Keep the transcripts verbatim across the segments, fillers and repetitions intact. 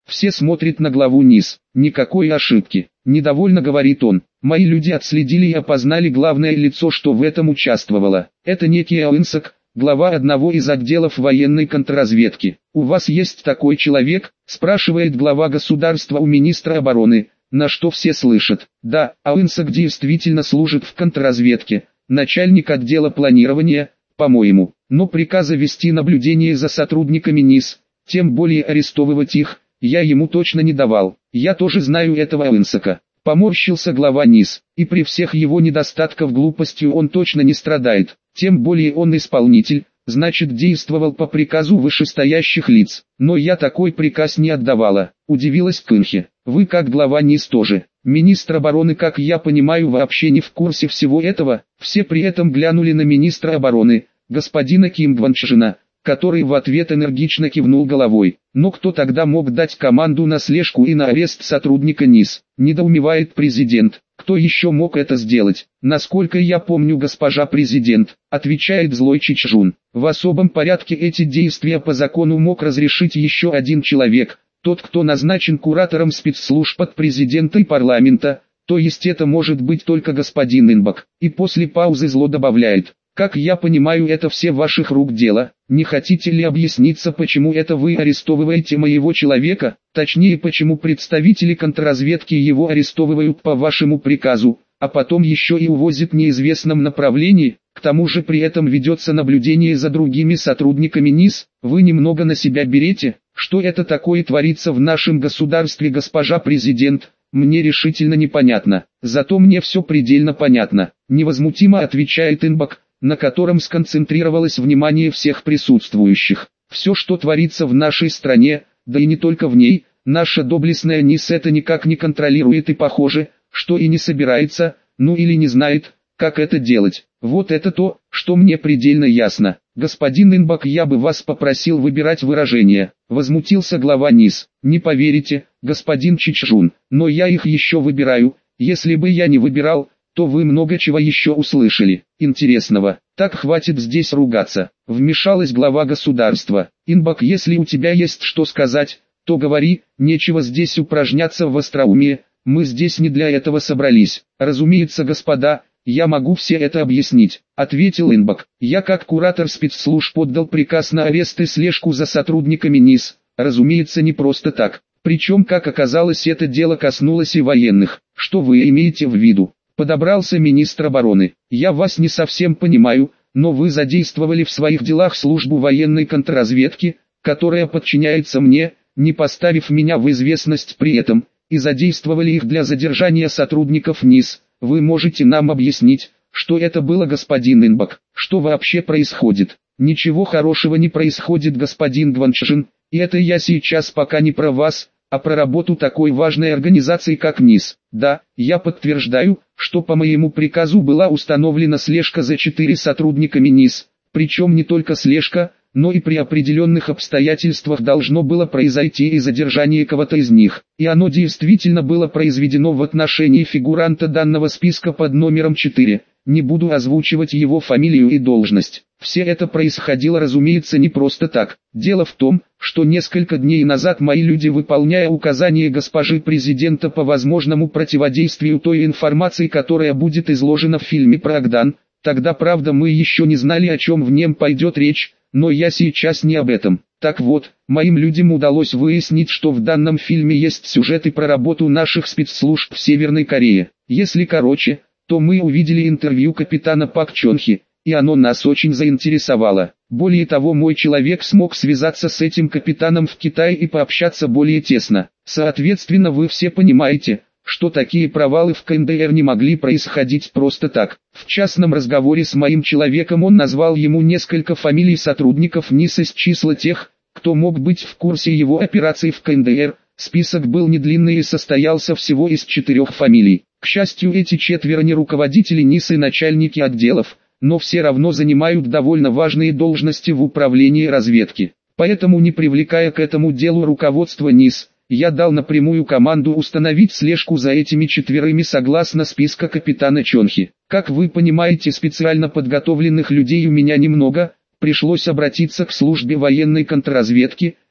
Все смотрят на главу низ. Никакой ошибки. Недовольно говорит он. Мои люди отследили и опознали главное лицо, что в этом участвовало. Это некий Аинсак, глава одного из отделов военной контрразведки. «У вас есть такой человек?» – спрашивает глава государства у министра обороны, на что все слышат. Да, Аинсак действительно служит в контрразведке, начальник отдела планирования, по-моему, но приказа вести наблюдение за сотрудниками низ, тем более арестовывать их, я ему точно не давал. Я тоже знаю этого Аинсака. Поморщился глава низ, и при всех его недостатках глупостью он точно не страдает, тем более он исполнитель, значит действовал по приказу вышестоящих лиц. Но я такой приказ не отдавала, удивилась Кынхи. Вы как глава низ тоже. Министр обороны, как я понимаю, вообще не в курсе всего этого. Все при этом глянули на министра обороны, господина Ким Гванчжина, который в ответ энергично кивнул головой. Но кто тогда мог дать команду на слежку и на арест сотрудника низ? Недоумевает президент. Кто еще мог это сделать? Насколько я помню, госпожа президент, отвечает злой Чичжун. В особом порядке эти действия по закону мог разрешить еще один человек, тот, кто назначен куратором спецслужб от президента и парламента, то есть это может быть только господин Инбак. И после паузы зло добавляет. Как я понимаю, это все ваших рук дело. Не хотите ли объясниться, почему это вы арестовываете моего человека, точнее почему представители контрразведки его арестовывают по вашему приказу, а потом еще и увозят в неизвестном направлении, к тому же при этом ведется наблюдение за другими сотрудниками низ, вы немного на себя берете, что это такое творится в нашем государстве, госпожа президент, мне решительно непонятно, зато мне все предельно понятно, невозмутимо отвечает Инбак, на котором сконцентрировалось внимание всех присутствующих. Все, что творится в нашей стране, да и не только в ней, наша доблестная низ это никак не контролирует и похоже, что и не собирается, ну или не знает, как это делать. Вот это то, что мне предельно ясно. Господин Инбак, я бы вас попросил выбирать выражения. Возмутился глава низ. Не поверите, господин Чичжун, но я их еще выбираю. Если бы я не выбирал, то вы много чего еще услышали, интересного. Так хватит здесь ругаться. Вмешалась глава государства. Инбак, если у тебя есть что сказать, то говори, нечего здесь упражняться в остроумии, мы здесь не для этого собрались. Разумеется, господа, я могу все это объяснить, ответил Инбак. Я как куратор спецслужб подал приказ на арест и слежку за сотрудниками низ, разумеется, не просто так. Причем, как оказалось, это дело коснулось и военных. Что вы имеете в виду? Подобрался министр обороны. Я вас не совсем понимаю, но вы задействовали в своих делах службу военной контрразведки, которая подчиняется мне, не поставив меня в известность при этом, и задействовали их для задержания сотрудников низ. Вы можете нам объяснить, что это было, господин Инбак? Что вообще происходит? Ничего хорошего не происходит, господин Гванчжин, и это я сейчас пока не про вас, а про работу такой важной организации как низ. Да, я подтверждаю, что по моему приказу была установлена слежка за четыре сотрудниками низ, причем не только слежка, но и при определенных обстоятельствах должно было произойти и задержание кого-то из них, и оно действительно было произведено в отношении фигуранта данного списка под номером четыре. Не буду озвучивать его фамилию и должность. Все это происходило, разумеется, не просто так. Дело в том, что несколько дней назад мои люди, выполняя указания госпожи президента по возможному противодействию той информации, которая будет изложена в фильме про Агдан, тогда, правда, мы еще не знали, о чем в нем пойдет речь, но я сейчас не об этом. Так вот, моим людям удалось выяснить, что в данном фильме есть сюжеты про работу наших спецслужб в Северной Корее. Если короче, то мы увидели интервью капитана Пак Чонхи, и оно нас очень заинтересовало. Более того, мой человек смог связаться с этим капитаном в Китае и пообщаться более тесно. Соответственно, вы все понимаете, что такие провалы в ка эн дэ эр не могли происходить просто так. В частном разговоре с моим человеком он назвал ему несколько фамилий сотрудников низ из числа тех, кто мог быть в курсе его операций в ка эн дэ эр. Список был не длинный и состоялся всего из четырех фамилий. К счастью, эти четверо не руководители низ и начальники отделов, но все равно занимают довольно важные должности в управлении разведки. Поэтому, не привлекая к этому делу руководство низ, я дал напрямую команду установить слежку за этими четверыми согласно списка капитана Чонхи. Как вы понимаете, специально подготовленных людей у меня немного, пришлось обратиться к службе военной контрразведки,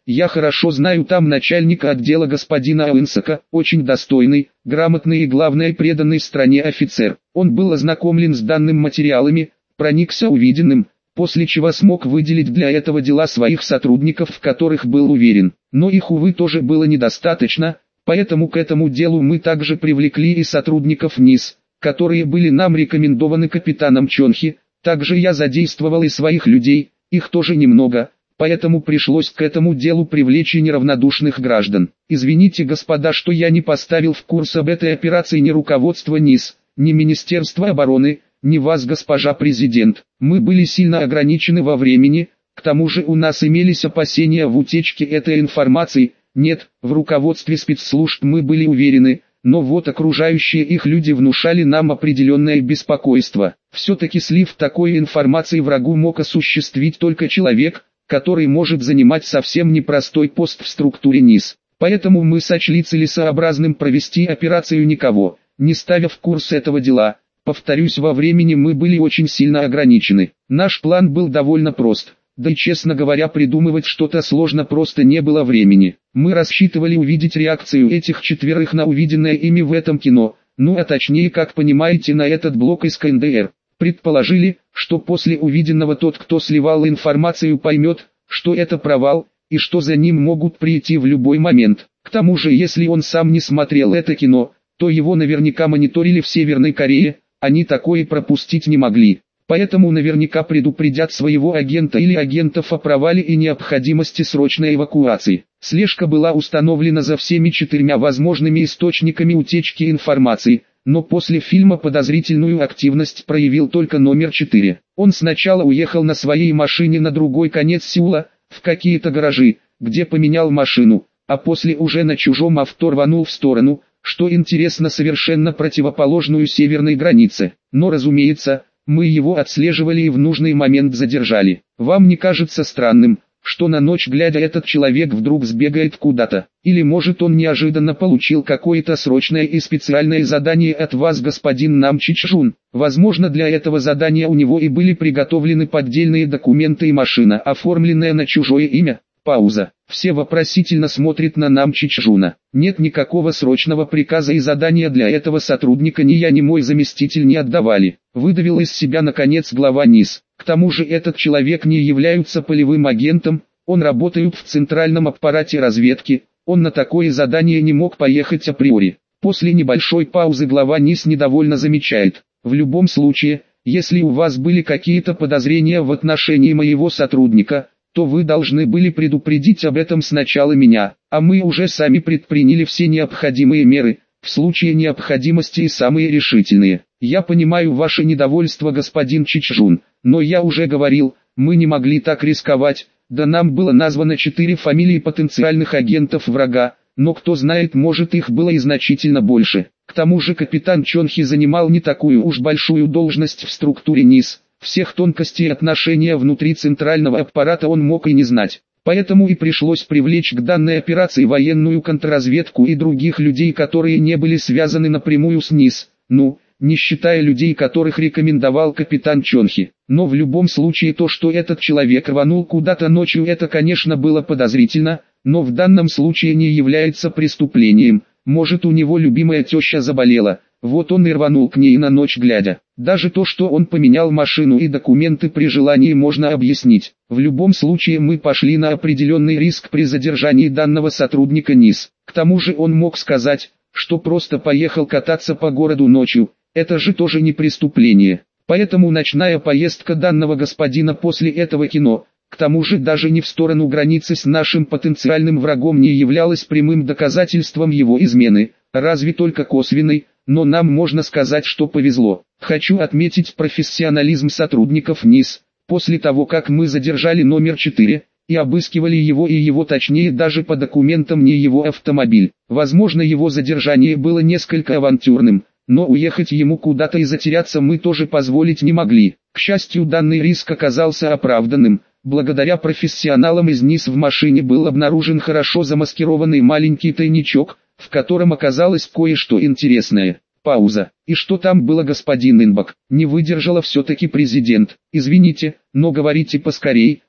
Я хорошо знаю там начальника отдела господина Оуэнсака, очень достойный, грамотный и главное преданный стране офицер. Он был ознакомлен с данными материалами, проникся увиденным, после чего смог выделить для этого дела своих сотрудников, в которых был уверен. Но их, увы, тоже было недостаточно, поэтому к этому делу мы также привлекли и сотрудников НИС, которые были нам рекомендованы капитаном Чонхи. Также я задействовал и своих людей, их тоже немного, поэтому пришлось к этому делу привлечь и неравнодушных граждан. Извините, господа, что я не поставил в курс об этой операции ни руководство НИС, ни Министерство обороны, ни вас, госпожа президент. Мы были сильно ограничены во времени, к тому же у нас имелись опасения в утечке этой информации. Нет, в руководстве спецслужб мы были уверены, но вот окружающие их люди внушали нам определенное беспокойство. Все-таки слив такой информации врагу мог осуществить только человек, который может занимать совсем непростой пост в структуре НИС. Поэтому мы сочли целесообразным провести операцию никого, не ставя в курс этого дела. Повторюсь, во времени мы были очень сильно ограничены. Наш план был довольно прост. Да и, честно говоря, придумывать что-то сложно просто не было времени. Мы рассчитывали увидеть реакцию этих четверых на увиденное ими в этом кино, ну а точнее, как понимаете, на этот блок из ка эн дэ эр. Предположили, что после увиденного тот, кто сливал информацию, поймет, что это провал, и что за ним могут прийти в любой момент. К тому же, если он сам не смотрел это кино, то его наверняка мониторили в Северной Корее, они такое пропустить не могли. Поэтому наверняка предупредят своего агента или агентов о провале и необходимости срочной эвакуации. Слежка была установлена за всеми четырьмя возможными источниками утечки информации, но после фильма подозрительную активность проявил только номер четыре. Он сначала уехал на своей машине на другой конец Сеула, в какие-то гаражи, где поменял машину, а после уже на чужом авто рванул в сторону, что интересно, совершенно противоположную северной границе. Но, разумеется, мы его отслеживали и в нужный момент задержали. Вам не кажется странным, что на ночь глядя этот человек вдруг сбегает куда-то? Или может он неожиданно получил какое-то срочное и специальное задание от вас, господин Нам Чичжун? Возможно, для этого задания у него и были приготовлены поддельные документы и машина, оформленная на чужое имя. Пауза. Все вопросительно смотрят на Нам Чичжуна. Нет никакого срочного приказа и задания для этого сотрудника ни я, ни мой заместитель не отдавали. Выдавил из себя наконец глава НИС. К тому же этот человек не является полевым агентом, он работает в центральном аппарате разведки, он на такое задание не мог поехать априори. После небольшой паузы глава НИС недовольно замечает: в любом случае, если у вас были какие-то подозрения в отношении моего сотрудника, то вы должны были предупредить об этом сначала меня, а мы уже сами предприняли все необходимые меры, в случае необходимости и самые решительные. Я понимаю ваше недовольство, господин Чичжун, но я уже говорил, мы не могли так рисковать, да нам было названо четыре фамилии потенциальных агентов врага, но кто знает, может их было и значительно больше. К тому же капитан Чонхи занимал не такую уж большую должность в структуре НИС. Всех тонкостей отношения внутри центрального аппарата он мог и не знать. Поэтому и пришлось привлечь к данной операции военную контрразведку и других людей, которые не были связаны напрямую с НИС, ну, не считая людей, которых рекомендовал капитан Чонхи. Но в любом случае то, что этот человек рванул куда-то ночью, это, конечно, было подозрительно, но в данном случае не является преступлением. Может, у него любимая теща заболела, вот он и рванул к ней на ночь глядя. Даже то, что он поменял машину и документы при желании, можно объяснить. В любом случае мы пошли на определенный риск при задержании данного сотрудника НИС. К тому же он мог сказать, что просто поехал кататься по городу ночью, это же тоже не преступление. Поэтому ночная поездка данного господина после этого кино, к тому же даже не в сторону границы с нашим потенциальным врагом, не являлась прямым доказательством его измены, разве только косвенной. Но нам можно сказать, что повезло. Хочу отметить профессионализм сотрудников НИС. После того, как мы задержали номер четыре, и обыскивали его и его точнее даже по документам не его автомобиль. Возможно, его задержание было несколько авантюрным, но уехать ему куда-то и затеряться мы тоже позволить не могли. К счастью, данный риск оказался оправданным. Благодаря профессионалам из НИС в машине был обнаружен хорошо замаскированный маленький тайничок, в котором оказалось кое-что интересное. Пауза. И что там было, господин Инбок? Не выдержала все-таки президент. Извините, но говорите поскорей,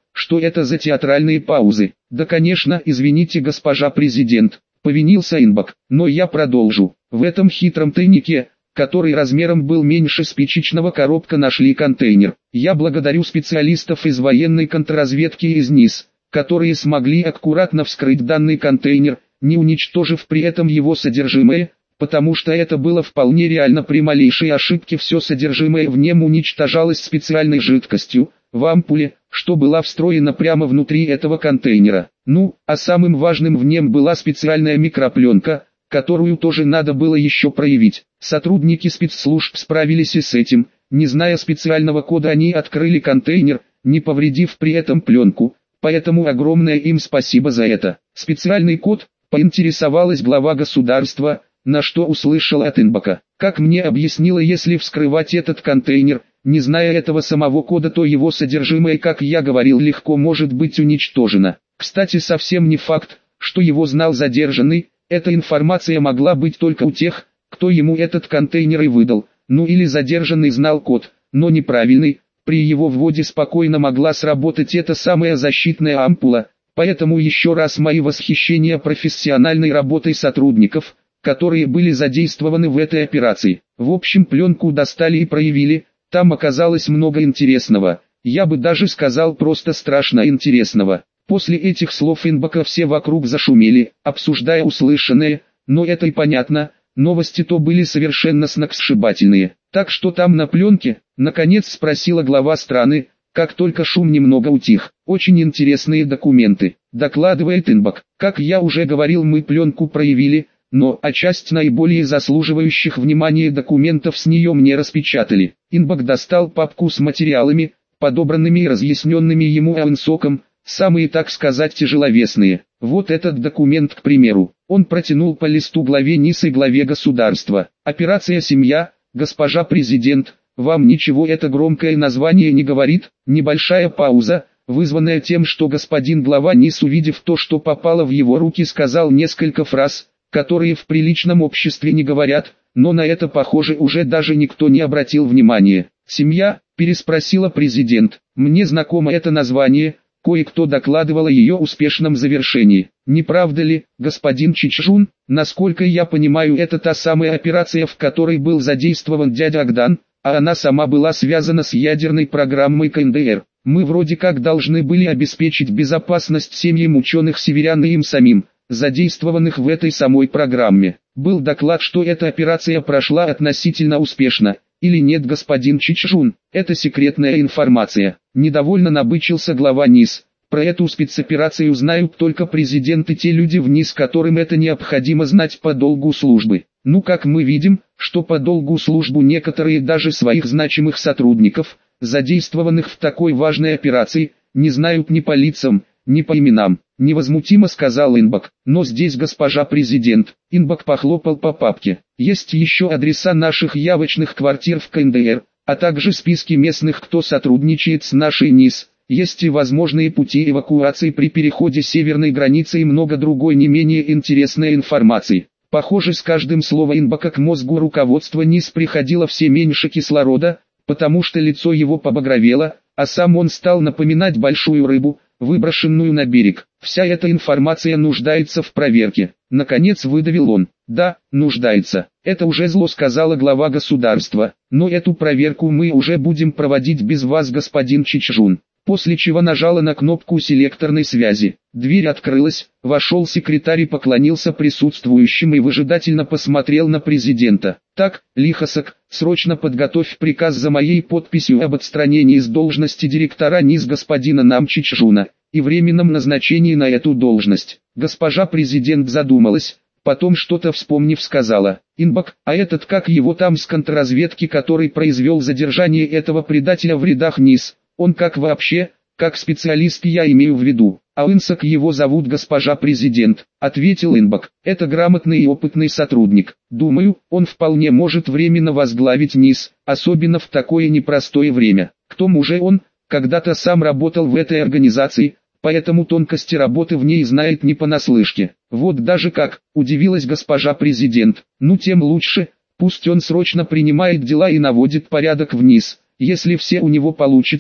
что это за театральные паузы? Да, конечно, извините, госпожа президент, повинился Инбок, но я продолжу. В этом хитром тайнике, который размером был меньше спичечного коробка, нашли контейнер. Я благодарю специалистов из военной контрразведки из НИС, которые смогли аккуратно вскрыть данный контейнер, не уничтожив при этом его содержимое, потому что это было вполне реально. При малейшей ошибке все содержимое в нем уничтожалось специальной жидкостью, в ампуле, что была встроена прямо внутри этого контейнера. Ну, а самым важным в нем была специальная микропленка, которую тоже надо было еще проявить. Сотрудники спецслужб справились и с этим. Не зная специального кода, они открыли контейнер, не повредив при этом пленку, поэтому огромное им спасибо за это. Специальный код, поинтересовалась глава государства, на что услышал от Инбока. Как мне объяснила, если вскрывать этот контейнер, не зная этого самого кода, то его содержимое, как я говорил, легко может быть уничтожено. Кстати, совсем не факт, что его знал задержанный, эта информация могла быть только у тех, кто ему этот контейнер и выдал, ну или задержанный знал код, но неправильный, при его вводе спокойно могла сработать эта самая защитная ампула, поэтому еще раз мои восхищения профессиональной работой сотрудников, которые были задействованы в этой операции. В общем, пленку достали и проявили, там оказалось много интересного, я бы даже сказал просто страшно интересного. После этих слов Инбока все вокруг зашумели, обсуждая услышанное, но это и понятно, новости-то были совершенно сногсшибательные. Так что там на пленке, наконец спросила глава страны, как только шум немного утих. Очень интересные документы, докладывает Инбок. Как я уже говорил, мы пленку проявили, но а часть наиболее заслуживающих внимания документов с нее мне распечатали. Инбок достал папку с материалами, подобранными и разъясненными ему Аунсоком, самые, так сказать, тяжеловесные. Вот этот документ, к примеру. Он протянул по листу главе НИС и главе государства. Операция «Семья», госпожа президент, вам ничего это громкое название не говорит? Небольшая пауза, вызванная тем, что господин глава НИС, увидев то, что попало в его руки, сказал несколько фраз, которые в приличном обществе не говорят, но на это, похоже, уже даже никто не обратил внимания. «Семья?» – переспросила президент. «Мне знакомо это название». Кое-кто докладывал о ее успешном завершении. Не правда ли, господин Чичжун? Насколько я понимаю, это та самая операция, в которой был задействован дядя Агдан, а она сама была связана с ядерной программой ка эн дэ эр. Мы вроде как должны были обеспечить безопасность семьям ученых-северян и им самим, задействованных в этой самой программе. Был доклад, что эта операция прошла относительно успешно. Или нет, господин Чичжун, это секретная информация. Недовольно набычился глава НИС. Про эту спецоперацию знают только президент и те люди в НИС, которым это необходимо знать по долгу службы. Ну, как мы видим, что по долгу службы некоторые даже своих значимых сотрудников, задействованных в такой важной операции, не знают ни по лицам, ни по именам. Невозмутимо сказал Инбок. Но здесь, госпожа президент, Инбок похлопал по папке. Есть еще адреса наших явочных квартир в ка эн дэ эр, а также списки местных, кто сотрудничает с нашей НИС. Есть и возможные пути эвакуации при переходе северной границы и много другой не менее интересной информации. Похоже, с каждым словом Инбока к мозгу руководства НИС приходило все меньше кислорода, потому что лицо его побагровело, а сам он стал напоминать большую рыбу, выброшенную на берег. Вся эта информация нуждается в проверке. Наконец выдавил он. Да, нуждается. Это уже зло, сказала глава государства. Но эту проверку мы уже будем проводить без вас, господин Чичжун. После чего нажала на кнопку селекторной связи. Дверь открылась, вошел секретарь и поклонился присутствующим и выжидательно посмотрел на президента. Так, Лихосок, срочно подготовь приказ за моей подписью об отстранении с должности директора НИС господина Нам Чичжуна и временном назначении на эту должность. Госпожа президент задумалась, потом что-то вспомнив сказала. Инбок, а этот как его там с контрразведки, который произвел задержание этого предателя в рядах НИС, он как вообще, как специалист я имею в виду. Аунсок его зовут, госпожа президент, ответил Инбок. Это грамотный и опытный сотрудник. Думаю, он вполне может временно возглавить НИС, особенно в такое непростое время. К тому же он, когда-то сам работал в этой организации, поэтому тонкости работы в ней знает не понаслышке. Вот даже как, удивилась госпожа президент. Ну тем лучше, пусть он срочно принимает дела и наводит порядок в НИС. Если все у него получится,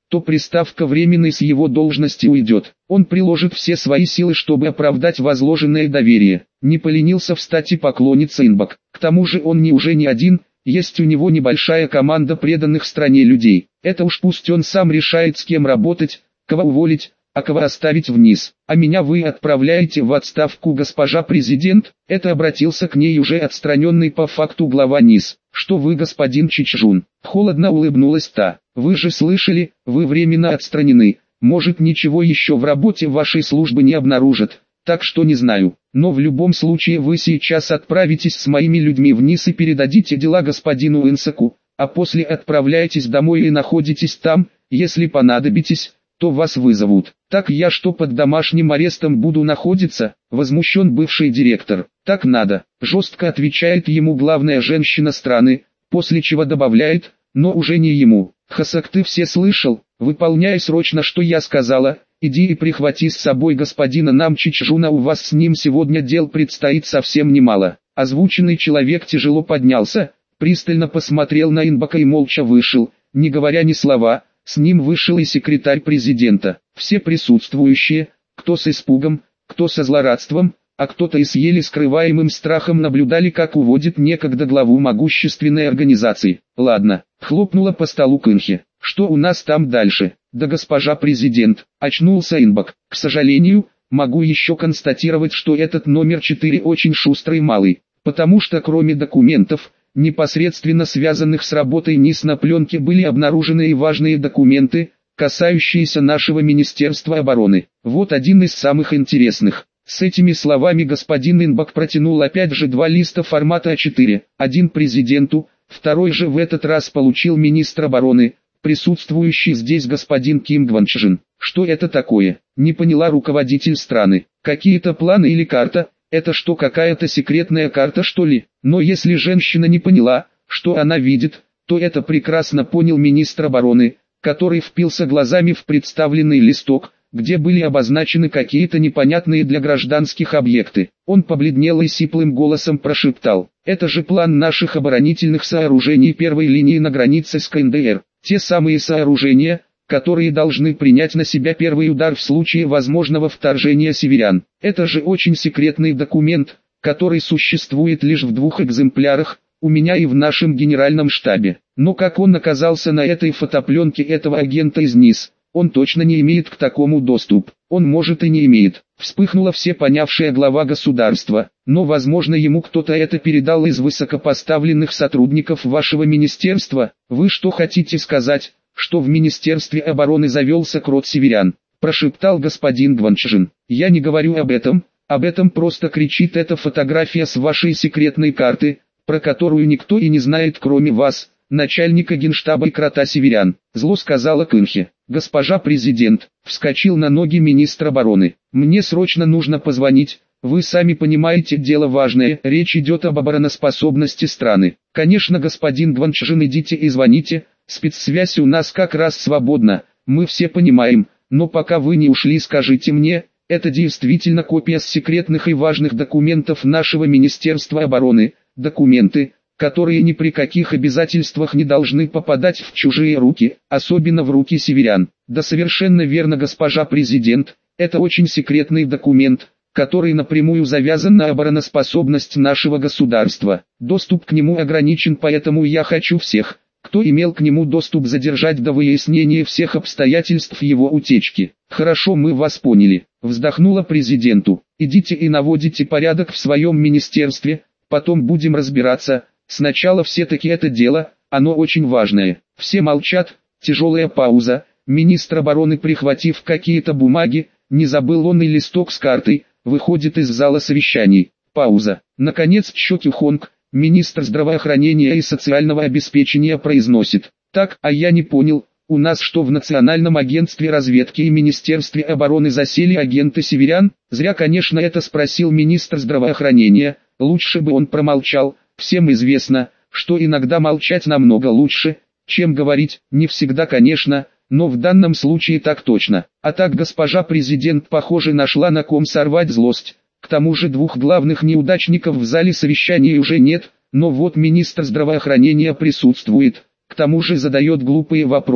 то приставка «временный» с его должности уйдет. Он приложит все свои силы, чтобы оправдать возложенное доверие. Не поленился встать и поклониться Инбок. К тому же он не уже не один, есть у него небольшая команда преданных стране людей. Это уж пусть он сам решает, с кем работать, кого уволить, а кого оставить вниз. А меня вы отправляете в отставку, госпожа президент? Это обратился к ней уже отстраненный по факту глава НИС. Что вы, господин Чичжун? Холодно улыбнулась та. Вы же слышали, вы временно отстранены. Может, ничего еще в работе вашей службы не обнаружат. Так что не знаю. Но в любом случае вы сейчас отправитесь с моими людьми вниз и передадите дела господину Инсаку, а после отправляйтесь домой и находитесь там. Если понадобитесь, то вас вызовут. Так я что, под домашним арестом буду находиться? Возмущен бывший директор. Так надо. Жестко отвечает ему главная женщина страны, после чего добавляет, но уже не ему. Хасак, ты все слышал? Выполняй срочно, что я сказала. Иди и прихвати с собой господина Намчичжуна, у вас с ним сегодня дел предстоит совсем немало. Озвученный человек тяжело поднялся, пристально посмотрел на Инбока и молча вышел, не говоря ни слова. С ним вышел и секретарь президента. Все присутствующие, кто с испугом, кто со злорадством, а кто-то и с еле скрываемым страхом наблюдали, как уводит некогда главу могущественной организации. Ладно, хлопнула по столу Кынхи. Что у нас там дальше? Да, госпожа президент, очнулся Инбок. К сожалению, могу еще констатировать, что этот номер четыре очень шустрый малый, потому что кроме документов, непосредственно связанных с работой НИС, на пленке были обнаружены и важные документы, касающиеся нашего Министерства обороны. Вот один из самых интересных. С этими словами господин Инбок протянул опять же два листа формата а четыре, один президенту, второй же в этот раз получил министр обороны, присутствующий здесь господин Ким Гванчжин. Что это такое? Не поняла руководитель страны. Какие-то планы или карта? Это что, какая-то секретная карта, что ли? Но если женщина не поняла, что она видит, то это прекрасно понял министр обороны, который впился глазами в представленный листок, где были обозначены какие-то непонятные для гражданских объекты. Он побледнел и сиплым голосом прошептал: «Это же план наших оборонительных сооружений первой линии на границе с ка эн дэ эр. Те самые сооружения, которые должны принять на себя первый удар в случае возможного вторжения северян. Это же очень секретный документ, который существует лишь в двух экземплярах, у меня и в нашем генеральном штабе. Но как он оказался на этой фотопленке этого агента из НИС? Он точно не имеет к такому доступ. Он может и не имеет». Вспыхнула все понявшая глава государства. «Но возможно ему кто-то это передал из высокопоставленных сотрудников вашего министерства. Вы что хотите сказать, что в Министерстве обороны завелся крот северян?» Прошептал господин Гванчжин. «Я не говорю об этом, об этом просто кричит эта фотография с вашей секретной карты, про которую никто и не знает кроме вас, начальника генштаба и крота северян», зло сказала Кынхи. «Госпожа президент», вскочил на ноги министр обороны, «мне срочно нужно позвонить, вы сами понимаете, дело важное, речь идет об обороноспособности страны». «Конечно, господин Гванчжин, идите и звоните, спецсвязь у нас как раз свободна, мы все понимаем, но пока вы не ушли, скажите мне, это действительно копия с секретных и важных документов нашего Министерства обороны, документы, которые ни при каких обязательствах не должны попадать в чужие руки, особенно в руки северян?» «Да, совершенно верно, госпожа президент, это очень секретный документ, который напрямую завязан на обороноспособность нашего государства. Доступ к нему ограничен, поэтому я хочу всех, кто имел к нему доступ, задержать до выяснения всех обстоятельств его утечки». «Хорошо, мы вас поняли», вздохнула президенту. «Идите и наводите порядок в своем министерстве, потом будем разбираться. Сначала все-таки это дело, оно очень важное». Все молчат, тяжелая пауза. Министр обороны, прихватив какие-то бумаги, не забыл он и листок с картой, выходит из зала совещаний. Пауза. Наконец Чо Кю Хонг, министр здравоохранения и социального обеспечения, произносит: «Так, а я не понял, у нас что, в Национальном агентстве разведки и Министерстве обороны засели агенты северян?» «Зря, конечно, это спросил министр здравоохранения, лучше бы он промолчал. Всем известно, что иногда молчать намного лучше, чем говорить, не всегда, конечно, но в данном случае так точно. А так госпожа президент, похоже, нашла на ком сорвать злость. К тому же двух главных неудачников в зале совещаний уже нет, но вот министр здравоохранения присутствует, к тому же задает глупые вопросы.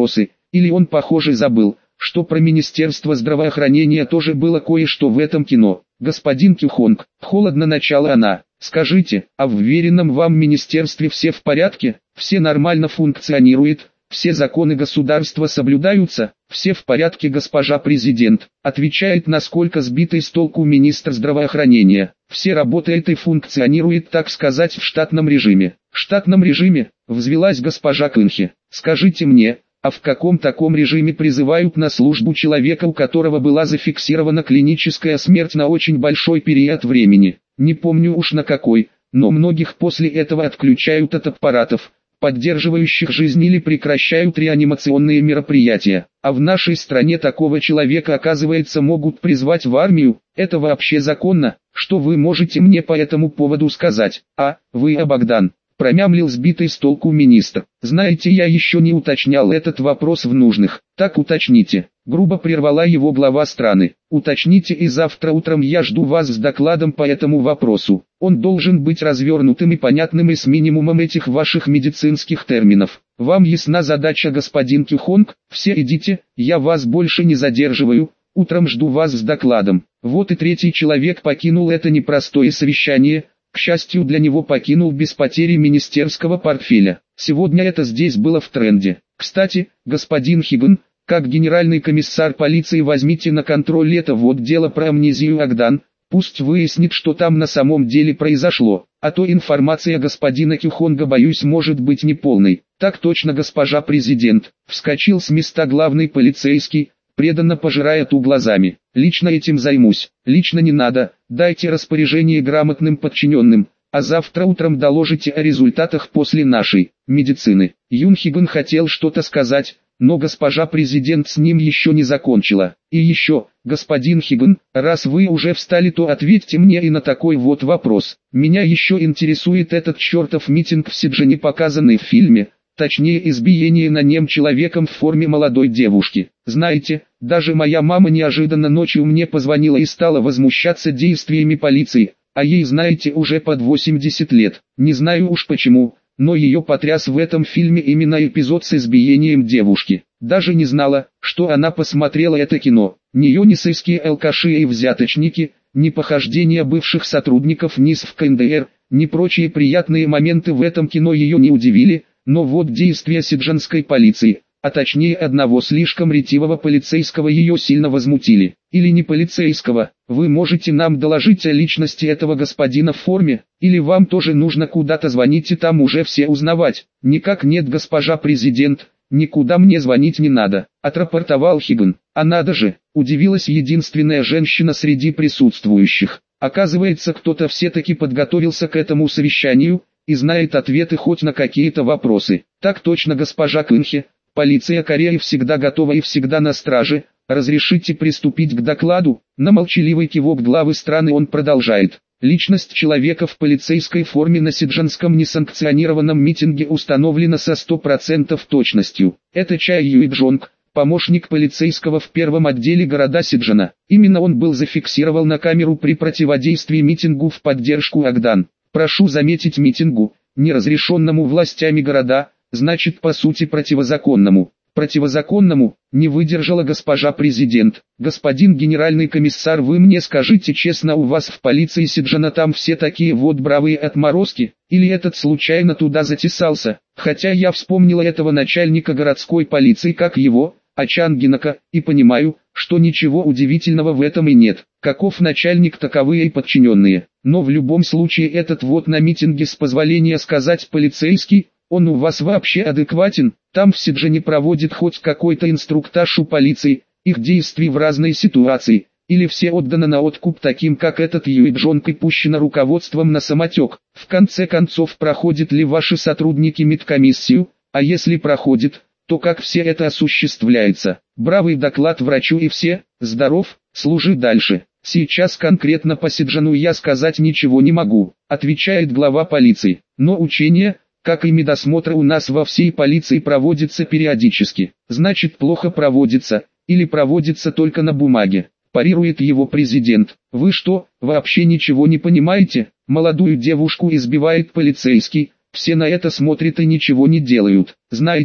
Или он, похоже, забыл, что про Министерство здравоохранения тоже было кое-что в этом кино. Господин Кюхонг, холодно начала она, скажите, а в вверенном вам министерстве все в порядке, все нормально функционирует? Все законы государства соблюдаются, все в порядке, госпожа президент, отвечает насколько сбитый с толку министр здравоохранения. Все работает и функционирует, так сказать, в штатном режиме. В штатном режиме, взвилась госпожа Кынхи. Скажите мне, а в каком таком режиме призывают на службу человека, у которого была зафиксирована клиническая смерть на очень большой период времени? Не помню уж на какой, но многих после этого отключают от аппаратов, поддерживающих жизнь, или прекращают реанимационные мероприятия. А в нашей стране такого человека, оказывается, могут призвать в армию. Это вообще законно? Что вы можете мне по этому поводу сказать? А, вы, а Богдан? Промямлил сбитый с толку министр. Знаете, я еще не уточнял этот вопрос в нужных. Так уточните. Грубо прервала его глава страны. Уточните, и завтра утром я жду вас с докладом по этому вопросу. Он должен быть развернутым и понятным, и с минимумом этих ваших медицинских терминов. Вам ясна задача, господин Кюхонг? Все идите, я вас больше не задерживаю. Утром жду вас с докладом. Вот и третий человек покинул это непростое совещание. К счастью для него, покинул без потери министерского портфеля. Сегодня это здесь было в тренде. Кстати, господин Хиган, как генеральный комиссар полиции, возьмите на контроль это вот дело про амнезию Агдан. Пусть выяснит, что там на самом деле произошло. А то информация господина Кюхонга, боюсь, может быть неполной. Так точно, госпожа президент. Вскочил с места главный полицейский, преданно пожирая ту глазами. Лично этим займусь. Лично не надо. Дайте распоряжение грамотным подчиненным, а завтра утром доложите о результатах после нашей медицины. Юн Хиган хотел что-то сказать, но госпожа президент с ним еще не закончила. И еще, господин Хиган, раз вы уже встали, то ответьте мне и на такой вот вопрос. Меня еще интересует этот чертов митинг в Сиджане, показанный в фильме. Точнее, избиение на нем человеком в форме молодой девушки. Знаете, даже моя мама неожиданно ночью мне позвонила и стала возмущаться действиями полиции, а ей, знаете, уже под восемьдесят лет. Не знаю уж почему, но ее потряс в этом фильме именно эпизод с избиением девушки. Даже не знала, что она посмотрела это кино. Ни юнисейские алкаши и взяточники, ни похождения бывших сотрудников НИС в ка эн дэ эр, ни прочие приятные моменты в этом кино ее не удивили. Но вот действия сиджанской полиции, а точнее одного слишком ретивого полицейского, ее сильно возмутили. Или не полицейского, вы можете нам доложить о личности этого господина в форме, или вам тоже нужно куда-то звонить и там уже все узнавать? Никак нет, госпожа президент, никуда мне звонить не надо, отрапортовал Хиган. А надо же, удивилась единственная женщина среди присутствующих. Оказывается, кто-то все-таки подготовился к этому совещанию и знает ответы хоть на какие-то вопросы. Так точно, госпожа Кынхи, полиция Кореи всегда готова и всегда на страже. Разрешите приступить к докладу? На молчаливый кивок главы страны он продолжает. Личность человека в полицейской форме на сиджанском несанкционированном митинге установлена со сто процентов точностью. Это Чай Юи Джонг, помощник полицейского в первом отделе города Сиджана. Именно он был зафиксирован на камеру при противодействии митингу в поддержку Агдан. Прошу заметить, митингу, неразрешенному властями города, значит по сути противозаконному. Противозаконному, не выдержала госпожа президент. Господин генеральный комиссар, вы мне скажите честно, у вас в полиции Сиджана там все такие вот бравые отморозки, или этот случайно туда затесался? Хотя я вспомнила этого начальника городской полиции, как его, Ачангинака, и понимаю, что ничего удивительного в этом и нет. Каков начальник, таковые и подчиненные. Но в любом случае этот вот на митинге, с позволения сказать, полицейский, он у вас вообще адекватен? Там в Сиджане проводит хоть какой-то инструктаж у полиции, их действий в разной ситуации, или все отдано на откуп таким, как этот Юи Джонг, и пущено руководством на самотек? В конце концов, проходят ли ваши сотрудники медкомиссию, а если проходит, то как все это осуществляется? Бравый доклад врачу и все, здоров, служи дальше. Сейчас конкретно по Сиджану я сказать ничего не могу, отвечает глава полиции, но учения, как и медосмотр, у нас во всей полиции проводится периодически. Значит, плохо проводится, или проводится только на бумаге, парирует его президент. Вы что, вообще ничего не понимаете? Молодую девушку избивает полицейский, все на это смотрят и ничего не делают. Знаете,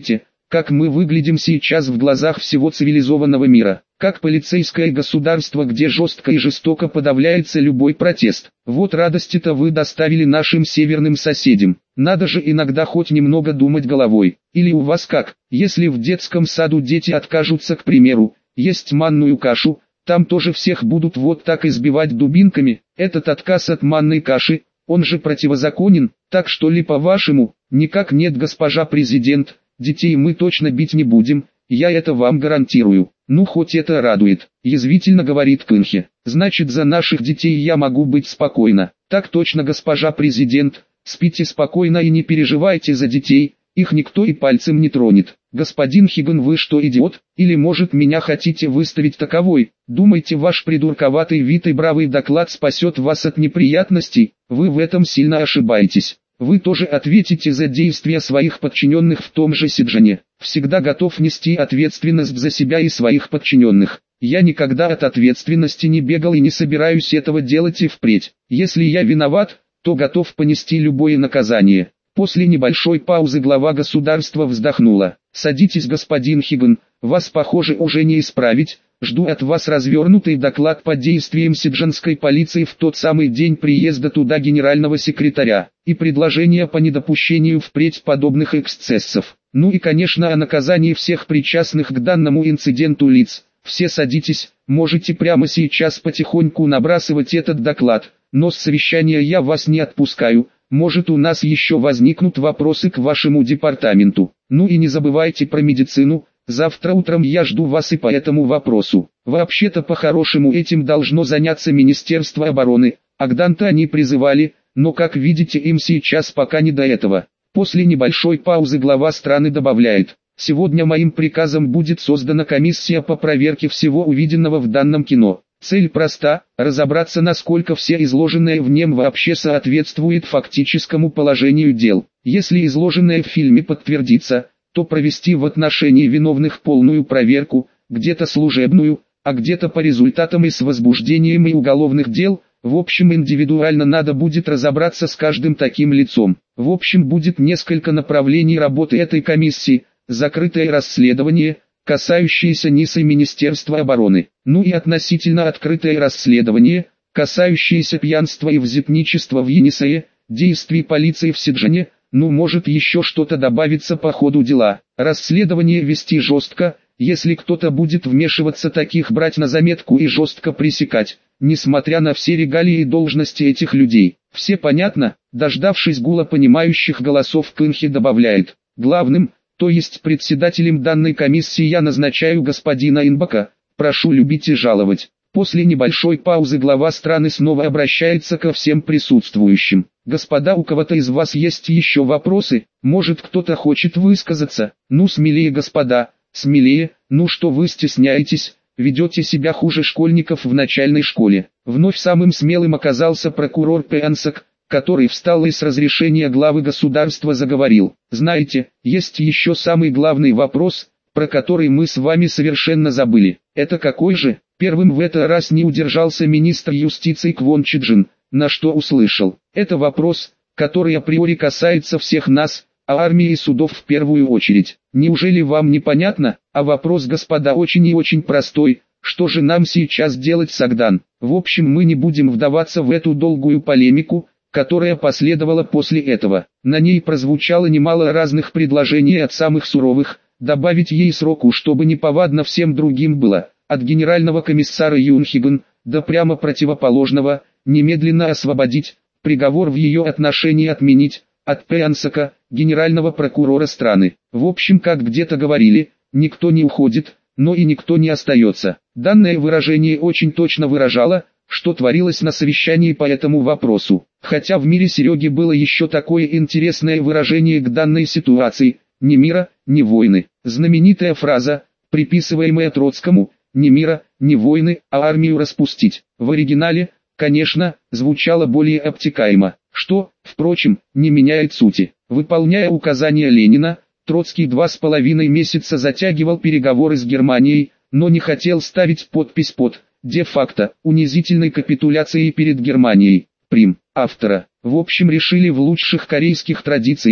как мы выглядим сейчас в глазах всего цивилизованного мира, как полицейское государство, где жестко и жестоко подавляется любой протест. Вот радости-то вы доставили нашим северным соседям. Надо же иногда хоть немного думать головой. Или у вас как, если в детском саду дети откажутся, к примеру, есть манную кашу, там тоже всех будут вот так избивать дубинками. Этот отказ от манной каши, он же противозаконен, так что ли по-вашему? Никак нет, госпожа президент, детей мы точно бить не будем, я это вам гарантирую. Ну хоть это радует, язвительно говорит Кынхи. Значит, за наших детей я могу быть спокойна. Так точно, госпожа президент, спите спокойно и не переживайте за детей, их никто и пальцем не тронет. Господин Хиган, вы что, идиот? Или может меня хотите выставить таковой? Думаете, ваш придурковатый вид и бравый доклад спасет вас от неприятностей? Вы в этом сильно ошибаетесь. Вы тоже ответите за действия своих подчиненных в том же Сиджане. Всегда готов нести ответственность за себя и своих подчиненных. Я никогда от ответственности не бегал и не собираюсь этого делать и впредь. Если я виноват, то готов понести любое наказание. После небольшой паузы глава государства вздохнула. «Садитесь, господин Хиган, вас, похоже, уже не исправить. Жду от вас развернутый доклад по действиям сиджанской полиции в тот самый день приезда туда генерального секретаря, и предложения по недопущению впредь подобных эксцессов. Ну и, конечно, о наказании всех причастных к данному инциденту лиц. Все садитесь, можете прямо сейчас потихоньку набрасывать этот доклад, но с совещания я вас не отпускаю». Может, у нас еще возникнут вопросы к вашему департаменту. Ну и не забывайте про медицину, завтра утром я жду вас и по этому вопросу. Вообще-то по-хорошему этим должно заняться Министерство обороны, Агданта они призывали, но как видите им сейчас пока не до этого. После небольшой паузы глава страны добавляет: сегодня моим приказом будет создана комиссия по проверке всего увиденного в данном кино. Цель проста – разобраться, насколько все изложенное в нем вообще соответствует фактическому положению дел. Если изложенное в фильме подтвердится, то провести в отношении виновных полную проверку, где-то служебную, а где-то по результатам и с возбуждением и уголовных дел. В общем, индивидуально надо будет разобраться с каждым таким лицом. В общем, будет несколько направлений работы этой комиссии: закрытое расследование, касающееся НИСа и Министерства обороны, ну и относительно открытое расследование, касающееся пьянства и взятничества в Енисее, действий полиции в Сиджане, ну может еще что-то добавится по ходу дела. Расследование вести жестко, если кто-то будет вмешиваться, таких брать на заметку и жестко пресекать, несмотря на все регалии и должности этих людей. Все понятно? Дождавшись гула понимающих голосов, Кынхи добавляет: главным, то есть председателем данной комиссии, я назначаю господина Инбака, прошу любить и жаловать. После небольшой паузы глава страны снова обращается ко всем присутствующим. Господа, у кого-то из вас есть еще вопросы? Может, кто-то хочет высказаться? Ну смелее, господа, смелее. Ну что вы стесняетесь, ведете себя хуже школьников в начальной школе. Вновь самым смелым оказался прокурор Пенсак, который встал и с разрешения главы государства заговорил. Знаете, есть еще самый главный вопрос, про который мы с вами совершенно забыли. Это какой же? Первым в этот раз не удержался министр юстиции Квон Чиджин, на что услышал: это вопрос, который априори касается всех нас, а армии и судов в первую очередь. Неужели вам непонятно? А вопрос, господа, очень и очень простой. Что же нам сейчас делать с Агдан? В общем, мы не будем вдаваться в эту долгую полемику, которая последовала после этого. На ней прозвучало немало разных предложений, от самых суровых: добавить ей сроку, чтобы неповадно всем другим было, от генерального комиссара Юнхиган, до прямо противоположного: немедленно освободить, приговор в ее отношении отменить, от Пенсака, генерального прокурора страны. В общем, как где-то говорили, никто не уходит, но и никто не остается. Данное выражение очень точно выражало, что творилось на совещании по этому вопросу. Хотя в мире Сереги было еще такое интересное выражение к данной ситуации: ни мира, ни войны. Знаменитая фраза, приписываемая Троцкому: ни мира, ни войны, а армию распустить. В оригинале, конечно, звучало более обтекаемо, что, впрочем, не меняет сути. Выполняя указания Ленина, Троцкий два с половиной месяца затягивал переговоры с Германией, но не хотел ставить подпись под де-факто унизительной капитуляцией перед Германией. Прим. Автора. В общем, решили в лучших корейских традициях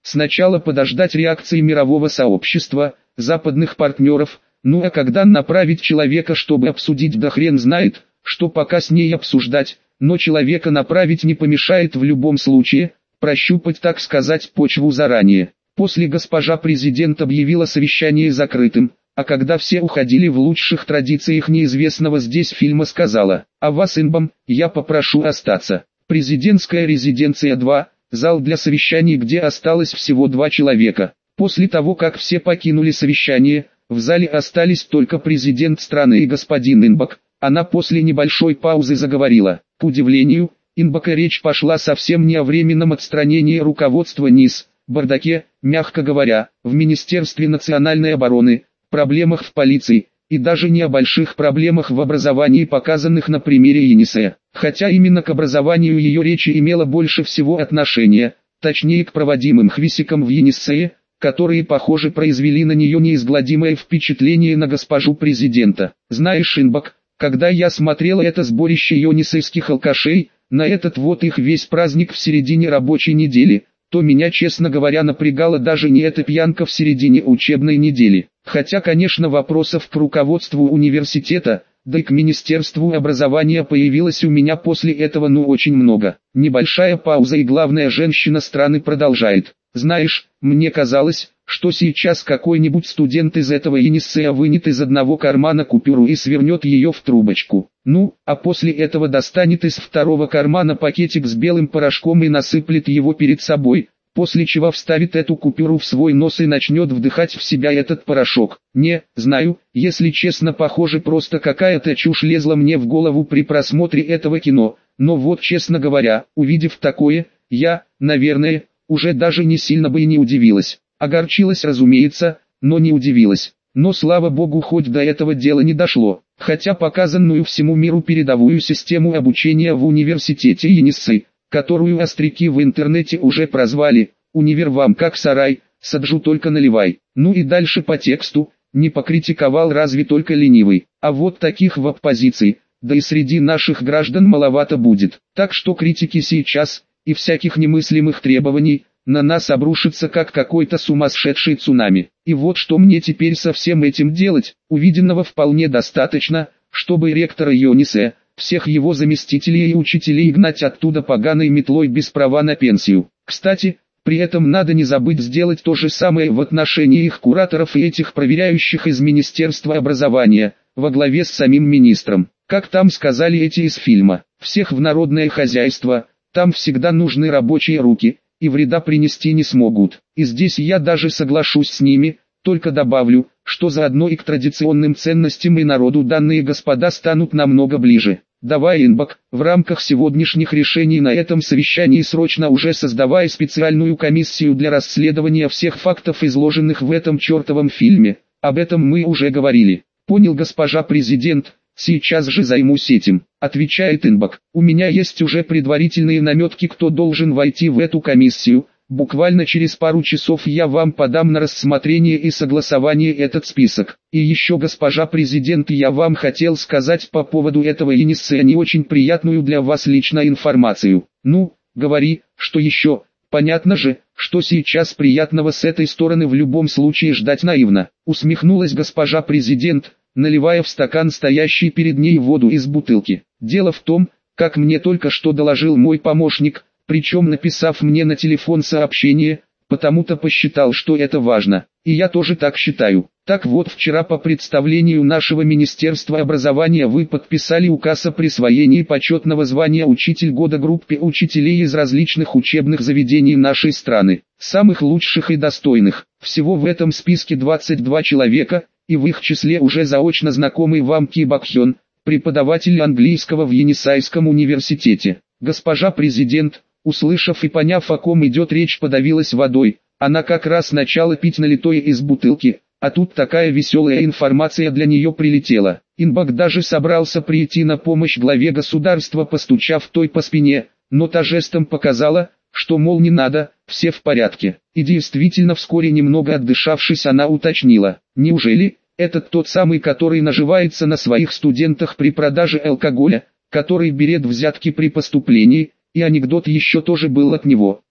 Сначала подождать реакции мирового сообщества, западных партнеров, ну а когда направить человека, чтобы обсудить, да хрен знает, что пока с ней обсуждать, но человека направить не помешает в любом случае, прощупать, так сказать, почву заранее. После госпожа президент объявила совещание закрытым, а когда все уходили, в лучших традициях неизвестного здесь фильма сказала: «А вас, инбам, я попрошу остаться». Президентская резиденция два, зал для совещаний, где осталось всего два человека. После того, как все покинули совещание, в зале остались только президент страны и господин Инбак. Она после небольшой паузы заговорила. К удивлению, Инбака речь пошла совсем не о временном отстранении руководства НИС, бардаке, мягко говоря, в Министерстве национальной обороны, проблемах в полиции, и даже не о больших проблемах в образовании, показанных на примере Енисея. Хотя именно к образованию ее речи имело больше всего отношения, точнее к проводимым хвисикам в Енисее, которые, похоже, произвели на нее неизгладимое впечатление на госпожу президента. Знаешь, Инбак, когда я смотрела это сборище енисейских алкашей, на этот вот их весь праздник в середине рабочей недели, то меня, честно говоря, напрягала даже не эта пьянка в середине учебной недели. Хотя, конечно, вопросов к руководству университета, да и к Министерству образования появилось у меня после этого ну очень много. Небольшая пауза, и главная женщина страны продолжает. Знаешь, мне казалось, что сейчас какой-нибудь студент из этого Енисея вынет из одного кармана купюру и свернет ее в трубочку. Ну, а после этого достанет из второго кармана пакетик с белым порошком и насыплет его перед собой, после чего вставит эту купюру в свой нос и начнет вдыхать в себя этот порошок. Не, знаю, если честно, похоже, просто какая-то чушь лезла мне в голову при просмотре этого кино, но вот, честно говоря, увидев такое, я, наверное, уже даже не сильно бы и не удивилась. Огорчилась, разумеется, но не удивилась. Но слава богу, хоть до этого дела не дошло. Хотя показанную всему миру передовую систему обучения в университете Енисей, которую остряки в интернете уже прозвали «Универ вам как сарай, саджу только наливай». Ну и дальше по тексту, не покритиковал разве только ленивый. А вот таких в оппозиции, да и среди наших граждан маловато будет. Так что критики сейчас, и всяких немыслимых требований, на нас обрушится как какой-то сумасшедший цунами. И вот что мне теперь со всем этим делать? Увиденного вполне достаточно, чтобы ректора Енисея, всех его заместителей и учителей гнать оттуда поганой метлой без права на пенсию. Кстати, при этом надо не забыть сделать то же самое в отношении их кураторов и этих проверяющих из Министерства образования, во главе с самим министром. Как там сказали эти из фильма, всех в народное хозяйство, там всегда нужны рабочие руки, и вреда принести не смогут. И здесь я даже соглашусь с ними, только добавлю, что заодно и к традиционным ценностям и народу данные господа станут намного ближе. Давай, Инбак, в рамках сегодняшних решений на этом совещании срочно уже создавай специальную комиссию для расследования всех фактов, изложенных в этом чертовом фильме. Об этом мы уже говорили. Понял, госпожа президент, сейчас же займусь этим, отвечает Инбак. У меня есть уже предварительные наметки, кто должен войти в эту комиссию. Буквально через пару часов я вам подам на рассмотрение и согласование этот список. И еще, госпожа президент, я вам хотел сказать по поводу этого Енисея не очень приятную для вас лично информацию. Ну, говори, что еще? Понятно же, что сейчас приятного с этой стороны в любом случае ждать наивно. Усмехнулась госпожа президент, наливая в стакан стоящий перед ней воду из бутылки. Дело в том, как мне только что доложил мой помощник, причем написав мне на телефон сообщение, потому-то посчитал, что это важно. И я тоже так считаю. Так вот, вчера по представлению нашего Министерства образования вы подписали указ о присвоении почетного звания «Учитель года» группе учителей из различных учебных заведений нашей страны. Самых лучших и достойных. Всего в этом списке двадцать два человека, и в их числе уже заочно знакомый вам Ки Бакхён, преподаватель английского в Енисейском университете. Госпожа президент, услышав и поняв, о ком идет речь, подавилась водой. Она как раз начала пить налитое из бутылки, а тут такая веселая информация для нее прилетела. Инбак даже собрался прийти на помощь главе государства, постучав той по спине, но та жестом показала, что мол не надо, все в порядке. И действительно, вскоре немного отдышавшись, она уточнила: неужели этот тот самый, который наживается на своих студентах при продаже алкоголя, который берет взятки при поступлении? И анекдот еще тоже был от него.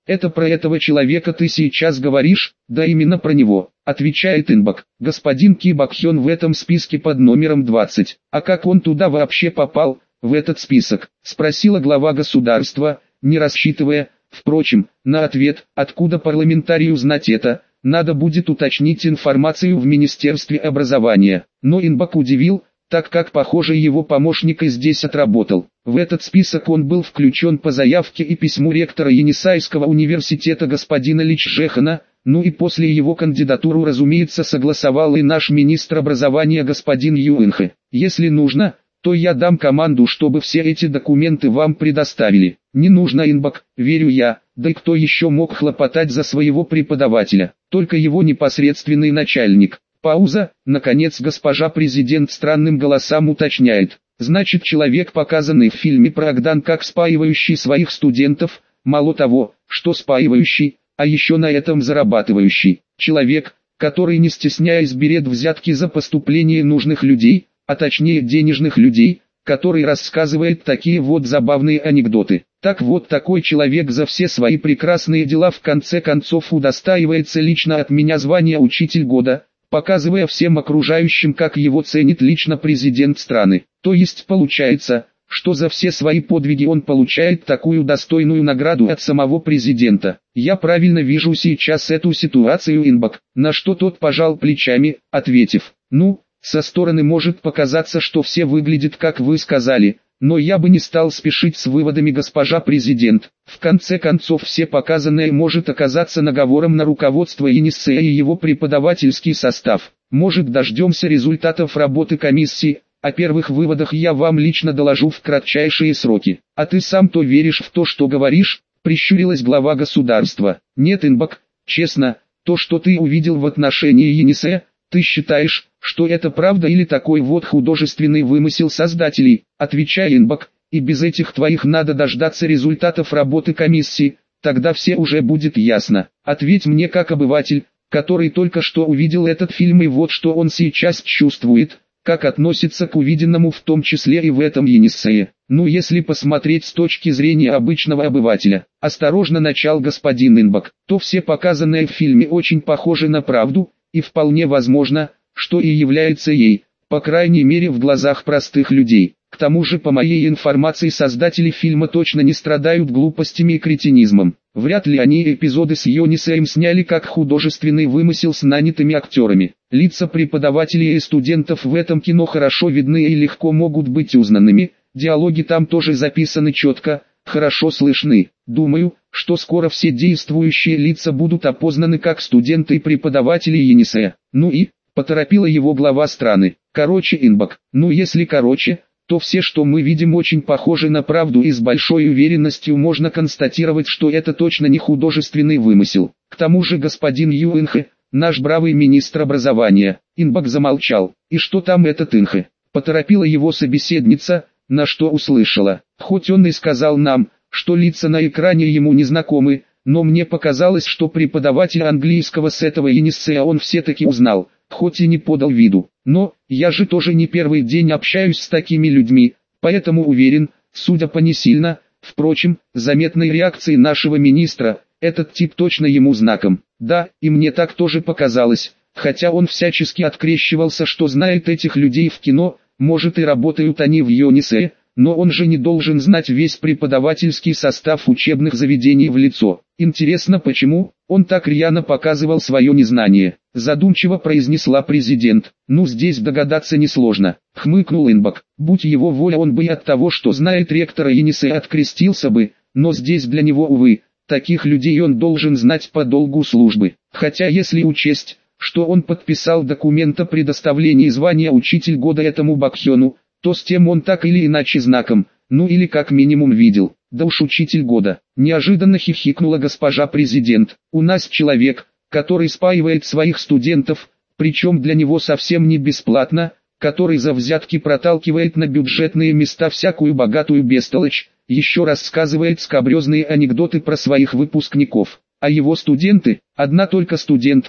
Это про этого человека ты сейчас говоришь? Да, именно про него, отвечает Инбок. Господин Ки Бокхён в этом списке под номером двадцать. А как он туда вообще попал, в этот список? Спросила глава государства, не рассчитывая, впрочем, на ответ, откуда парламентарию знать это. Надо будет уточнить информацию в Министерстве образования. Но Инбок удивил, так как, похоже, его помощник и здесь отработал. В этот список он был включен по заявке и письму ректора Енисейского университета господина Ли Чжэхана, ну и после его кандидатуру, разумеется, согласовал и наш министр образования господин Юэнхэ. Если нужно, то я дам команду, чтобы все эти документы вам предоставили. Не нужно, Инбок, верю я, да и кто еще мог хлопотать за своего преподавателя? Только его непосредственный начальник. Пауза, наконец госпожа президент странным голосом уточняет. Значит, человек, показанный в фильме про Агдан как спаивающий своих студентов, мало того, что спаивающий, а еще на этом зарабатывающий. Человек, который не стесняясь берет взятки за поступление нужных людей, а точнее денежных людей, который рассказывает такие вот забавные анекдоты. Так вот, такой человек за все свои прекрасные дела в конце концов удостаивается лично от меня звания «Учитель года», показывая всем окружающим, как его ценит лично президент страны. То есть получается, что за все свои подвиги он получает такую достойную награду от самого президента. Я правильно вижу сейчас эту ситуацию, Инбок? На что тот пожал плечами, ответив: ну, со стороны может показаться, что все выглядит как вы сказали, но я бы не стал спешить с выводами, госпожа президент. В конце концов, все показанное может оказаться наговором на руководство Енисея и его преподавательский состав. Может, дождемся результатов работы комиссии, о первых выводах я вам лично доложу в кратчайшие сроки. А ты сам-то веришь в то, что говоришь? Прищурилась глава государства. Нет, Инбок, честно, то, что ты увидел в отношении Енисея, ты считаешь, что это правда или такой вот художественный вымысел создателей? Отвечай, Инбок, и без этих твоих надо дождаться результатов работы комиссии, тогда все уже будет ясно. Ответь мне как обыватель, который только что увидел этот фильм, и вот что он сейчас чувствует, как относится к увиденному, в том числе и в этом Енисее. Ну, если посмотреть с точки зрения обычного обывателя, осторожно начал господин Инбок, то все показанное в фильме очень похоже на правду, и вполне возможно, что и является ей, по крайней мере в глазах простых людей. К тому же, по моей информации, создатели фильма точно не страдают глупостями и кретинизмом. Вряд ли они эпизоды с Енисеем сняли как художественный вымысел с нанятыми актерами. Лица преподавателей и студентов в этом кино хорошо видны и легко могут быть узнанными, диалоги там тоже записаны четко, хорошо слышны. Думаю, что скоро все действующие лица будут опознаны как студенты и преподаватели Енисея. Ну и, поторопила его глава страны. Короче, Инбок, ну если короче, то все, что мы видим, очень похожи на правду, и с большой уверенностью можно констатировать, что это точно не художественный вымысел. К тому же господин Юэнхэ, наш бравый министр образования. Инбок замолчал. И что там этот Инхэ? Поторопила его собеседница, на что услышала. Хоть он и сказал нам, что лица на экране ему не знакомы, но мне показалось, что преподаватель английского с этого Енисея он все-таки узнал, хоть и не подал виду. Но, я же тоже не первый день общаюсь с такими людьми, поэтому уверен, судя по не сильно, впрочем, заметной реакции нашего министра, этот тип точно ему знаком. Да, и мне так тоже показалось, хотя он всячески открещивался, что знает этих людей в кино, может и работают они в Енисее, но он же не должен знать весь преподавательский состав учебных заведений в лицо. Интересно, почему он так рьяно показывал свое незнание? Задумчиво произнесла президент. Ну, здесь догадаться несложно, хмыкнул Инбок. Будь его воля, он бы и от того, что знает ректора Енисея, открестился бы, но здесь для него, увы, таких людей он должен знать по долгу службы. Хотя если учесть, что он подписал документ о предоставлении звания «Учитель года» этому Бокхёну, то с тем он так или иначе знаком, ну или как минимум видел. Да уж учитель года. Неожиданно хихикнула госпожа президент. У нас человек, который спаивает своих студентов, причем для него совсем не бесплатно, который за взятки проталкивает на бюджетные места всякую богатую бестолочь, еще рассказывает скабрезные анекдоты про своих выпускников. А его студенты, одна только студентка,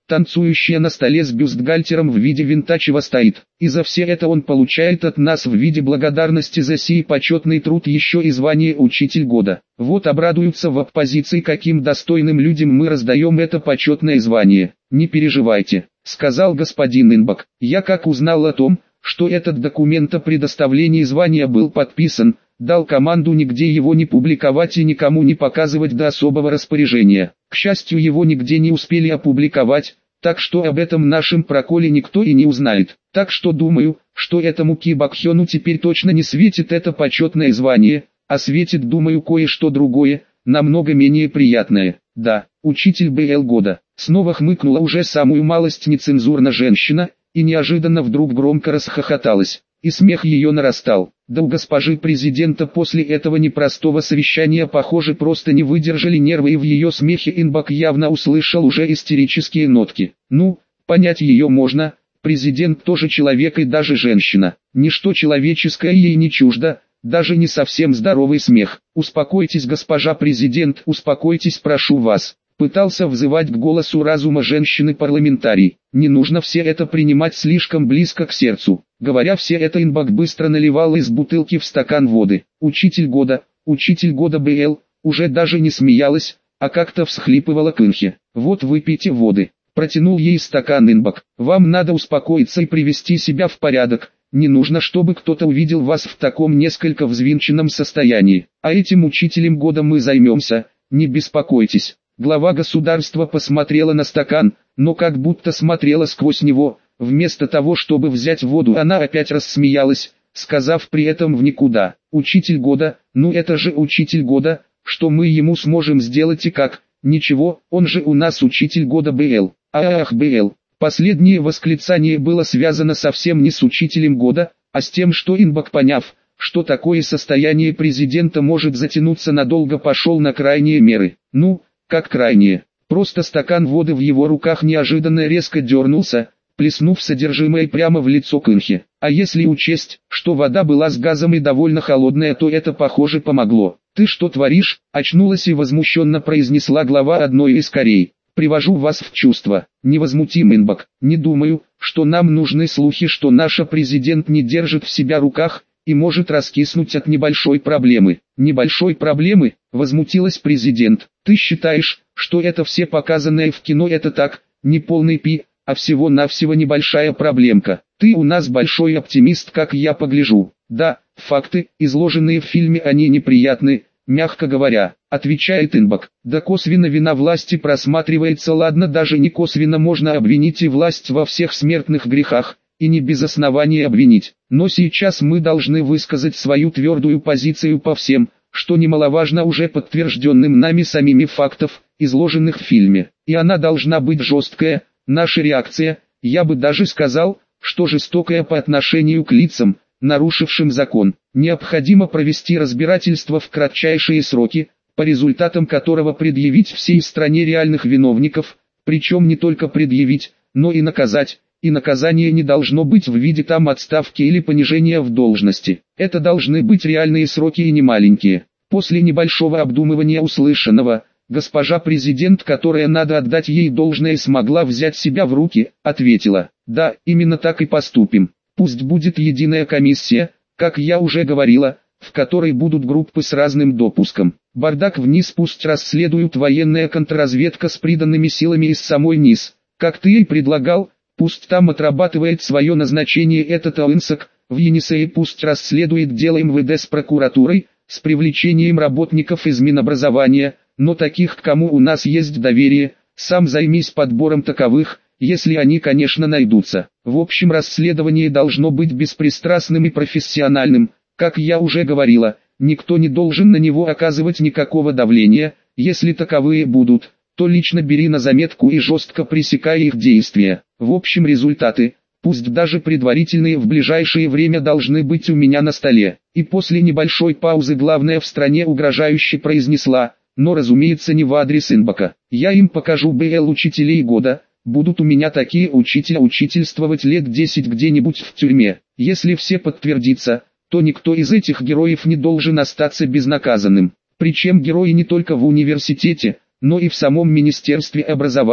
танцующая на столе с бюстгальтером в виде винта чего стоит. И за все это он получает от нас в виде благодарности за сей почетный труд еще и звание «Учитель года». Вот обрадуются в оппозиции, каким достойным людям мы раздаем это почетное звание. «Не переживайте», — сказал господин Инбок. «Я как узнал о том, что этот документ о предоставлении звания был подписан, дал команду нигде его не публиковать и никому не показывать до особого распоряжения. К счастью, его нигде не успели опубликовать, так что об этом нашем проколе никто и не узнает. Так что думаю, что этому Ки Бакхёну теперь точно не светит это почетное звание, а светит, думаю, кое-что другое, намного менее приятное. Да, учитель БЛ года». Снова хмыкнула уже самую малость нецензурно женщина, и неожиданно вдруг громко расхохоталась, и смех ее нарастал. Да у госпожи президента после этого непростого совещания, похоже, просто не выдержали нервы, и в ее смехе Инбок явно услышал уже истерические нотки. Ну, понять ее можно, президент тоже человек и даже женщина. Ничто человеческое ей не чуждо, даже не совсем здоровый смех. «Успокойтесь, госпожа президент, успокойтесь, прошу вас». Пытался взывать к голосу разума женщины-парламентарий. Не нужно все это принимать слишком близко к сердцу. Говоря все это, Инбок быстро наливал из бутылки в стакан воды. «Учитель года, учитель года БЛ», уже даже не смеялась, а как-то всхлипывала Кынхи. «Вот выпейте воды». Протянул ей стакан Инбок. «Вам надо успокоиться и привести себя в порядок. Не нужно, чтобы кто-то увидел вас в таком несколько взвинченном состоянии. А этим учителем года мы займемся, не беспокойтесь». Глава государства посмотрела на стакан, но как будто смотрела сквозь него. Вместо того, чтобы взять воду, она опять рассмеялась, сказав при этом в никуда: «Учитель года, ну это же учитель года, что мы ему сможем сделать и как? Ничего, он же у нас учитель года БЛ». Ах, БЛ. Последнее восклицание было связано совсем не с учителем года, а с тем, что Инбок, поняв, что такое состояние президента может затянуться надолго, пошел на крайние меры. Ну, как крайние. Просто стакан воды в его руках неожиданно резко дернулся, плеснув содержимое прямо в лицо Кынхи. А если учесть, что вода была с газом и довольно холодная, то это, похоже, помогло. «Ты что творишь?» — очнулась и возмущенно произнесла глава одной из Корей. «Привожу вас в чувство». «Невозмутим, Инбок. Не думаю, что нам нужны слухи, что наш президент не держит в себя руках и может раскиснуть от небольшой проблемы». «Небольшой проблемы?» — возмутилась президент. «Ты считаешь, что это все показанное в кино это так, не полный пи, а всего-навсего небольшая проблемка? Ты у нас большой оптимист, как я погляжу». «Да, факты, изложенные в фильме, они неприятны, мягко говоря», — отвечает Инбок. «Да косвенно вина власти просматривается, ладно, даже не косвенно можно обвинить и власть во всех смертных грехах, и не без основания обвинить. Но сейчас мы должны высказать свою твердую позицию по всем, что немаловажно, уже подтвержденным нами самими фактов, изложенных в фильме. И она должна быть жесткая, наша реакция, я бы даже сказал, что жестокая по отношению к лицам, нарушившим закон. Необходимо провести разбирательство в кратчайшие сроки, по результатам которого предъявить всей стране реальных виновников, причем не только предъявить, но и наказать. И наказание не должно быть в виде там отставки или понижения в должности. Это должны быть реальные сроки и не маленькие». После небольшого обдумывания услышанного, госпожа президент, которая, надо отдать ей должное, смогла взять себя в руки, ответила: «Да, именно так и поступим. Пусть будет единая комиссия, как я уже говорила, в которой будут группы с разным допуском. Бардак вниз пусть расследуют военная контрразведка с приданными силами из самой низ, как ты и предлагал. Пусть там отрабатывает свое назначение этот Аинсак, в Енисее пусть расследует дело эм вэ дэ с прокуратурой, с привлечением работников из Минобразования, но таких, к кому у нас есть доверие, сам займись подбором таковых, если они, конечно, найдутся. В общем, расследование должно быть беспристрастным и профессиональным, как я уже говорила, никто не должен на него оказывать никакого давления, если таковые будут, то лично бери на заметку и жестко пресекай их действия. В общем, результаты, пусть даже предварительные, в ближайшее время должны быть у меня на столе». И после небольшой паузы главная в стране угрожающе произнесла, но разумеется не в адрес Инбока: «Я им покажу БЛ учителей года, будут у меня такие учителя учительствовать лет десять где-нибудь в тюрьме. Если все подтвердится, то никто из этих героев не должен остаться безнаказанным. Причем герои не только в университете, но и в самом Министерстве образования.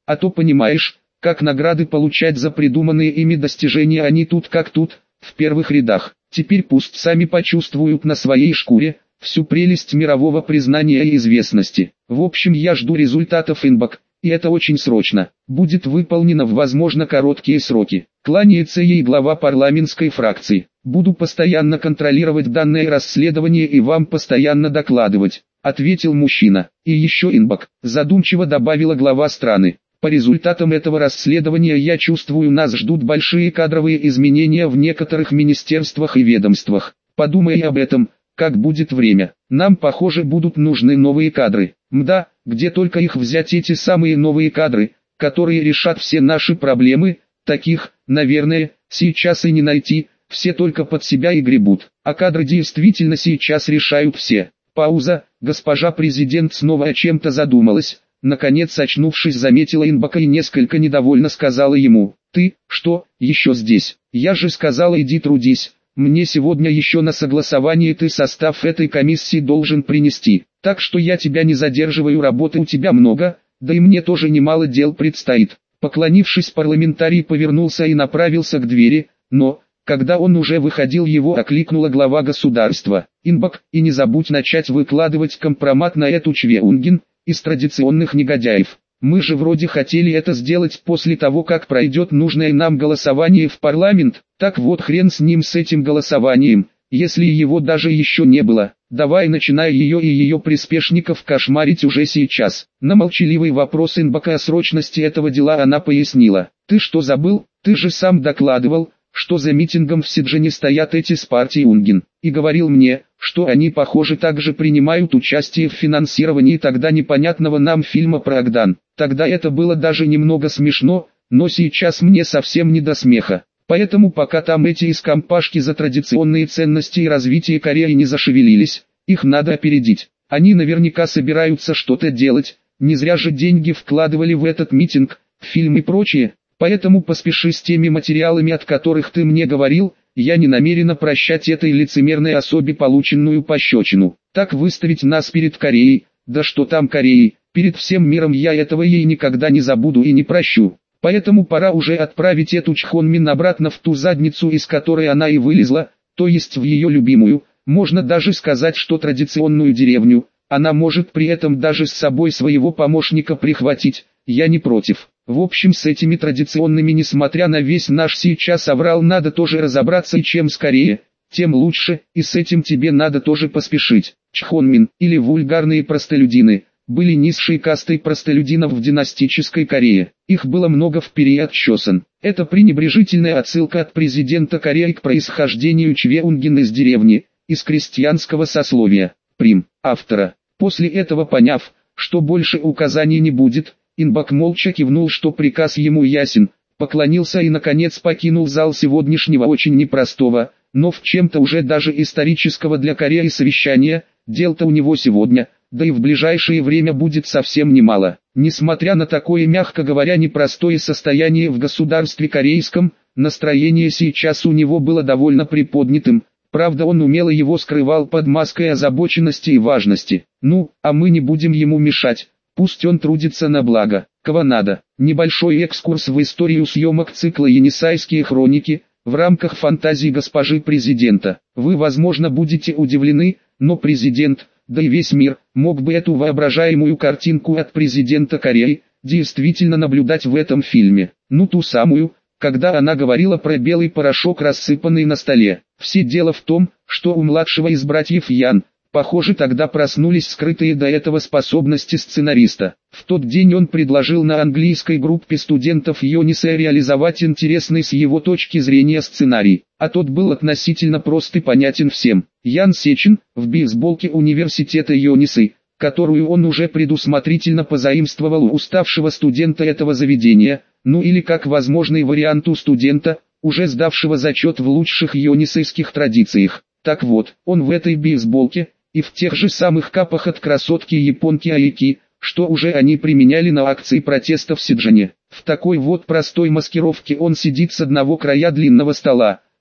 А то понимаешь, как награды получать за придуманные ими достижения они тут как тут, в первых рядах. Теперь пусть сами почувствуют на своей шкуре всю прелесть мирового признания и известности. В общем, я жду результатов инбок, и это очень срочно. Будет выполнено в возможно короткие сроки. Кланяется ей глава парламентской фракции. Буду постоянно контролировать данное расследование и вам постоянно докладывать, ответил мужчина. И еще инбок, задумчиво добавила глава страны. По результатам этого расследования я чувствую, нас ждут большие кадровые изменения в некоторых министерствах и ведомствах. Подумай об этом, как будет время. Нам, похоже, будут нужны новые кадры. Мда, где только их взять, эти самые новые кадры, которые решат все наши проблемы, таких, наверное, сейчас и не найти, все только под себя и гребут. А кадры действительно сейчас решают все. Пауза, госпожа президент снова о чем-то задумалась. Наконец, очнувшись, заметила инбока и несколько недовольно сказала ему: «Ты, что, еще здесь? Я же сказала, иди трудись, мне сегодня еще на согласование ты состав этой комиссии должен принести, так что я тебя не задерживаю, работы у тебя много, да и мне тоже немало дел предстоит». Поклонившись, парламентарий повернулся и направился к двери, но, когда он уже выходил, его окликнула глава государства: «Инбок, и не забудь начать выкладывать компромат на эту Чвеунгин из традиционных негодяев. Мы же вроде хотели это сделать после того, как пройдет нужное нам голосование в парламент, так вот хрен с ним, с этим голосованием, если его даже еще не было. Давай начинай ее и ее приспешников кошмарить уже сейчас». На молчаливый вопрос инбока о срочности этого дела она пояснила: «Ты что, забыл? Ты же сам докладывал, что за митингом в Сиджане стоят эти с партии Унгин, и говорил мне, что они, похоже, также принимают участие в финансировании тогда непонятного нам фильма про Агдан. Тогда это было даже немного смешно, но сейчас мне совсем не до смеха. Поэтому пока там эти из компашки за традиционные ценности и развитие Кореи не зашевелились, их надо опередить. Они наверняка собираются что-то делать, не зря же деньги вкладывали в этот митинг, в фильм и прочее. Поэтому поспеши с теми материалами, от которых ты мне говорил. Я не намерена прощать этой лицемерной особе полученную пощечину. Так выставить нас перед Кореей, да что там Кореей, перед всем миром, я этого ей никогда не забуду и не прощу. Поэтому пора уже отправить эту Чхонмин обратно в ту задницу, из которой она и вылезла, то есть в ее любимую, можно даже сказать, что традиционную деревню. Она может при этом даже с собой своего помощника прихватить, я не против. В общем, с этими традиционными, несмотря на весь наш сейчас аврал, надо тоже разобраться, и чем скорее, тем лучше, и с этим тебе надо тоже поспешить». Чхонмин, или вульгарные простолюдины, были низшей кастой простолюдинов в династической Корее. Их было много в период Чосон. Это пренебрежительная отсылка от президента Кореи к происхождению Чвеунгин из деревни, из крестьянского сословия. Прим. Автора. После этого, поняв, что больше указаний не будет, инбок молча кивнул, что приказ ему ясен, поклонился и наконец покинул зал сегодняшнего очень непростого, но в чем-то уже даже исторического для Кореи совещания. Дел-то у него сегодня, да и в ближайшее время будет совсем немало. Несмотря на такое, мягко говоря, непростое состояние в государстве корейском, настроение сейчас у него было довольно приподнятым. Правда, он умело его скрывал под маской озабоченности и важности. Ну, а мы не будем ему мешать. Пусть он трудится на благо, кого надо. Небольшой экскурс в историю съемок цикла «Енисейские хроники» в рамках фантазии госпожи президента. Вы, возможно, будете удивлены, но президент, да и весь мир, мог бы эту воображаемую картинку от президента Кореи действительно наблюдать в этом фильме. Ну, ту самую, когда она говорила про белый порошок, рассыпанный на столе. Все дело в том, что у младшего из братьев Ян, похоже, тогда проснулись скрытые до этого способности сценариста. В тот день он предложил на английской группе студентов Йонисе реализовать интересный с его точки зрения сценарий, а тот был относительно прост и понятен всем. Ян Сечин, в бейсболке университета Йонисе, которую он уже предусмотрительно позаимствовал у уставшего студента этого заведения, ну или как возможный вариант у студента, уже сдавшего зачет в лучших йонисейских традициях. Так вот, он в этой бейсболке, и в тех же самых капах от красотки-японки Айки, что уже они применяли на акции протеста в Сиджане. В такой вот простой маскировке он сидит с одного края длинного стола,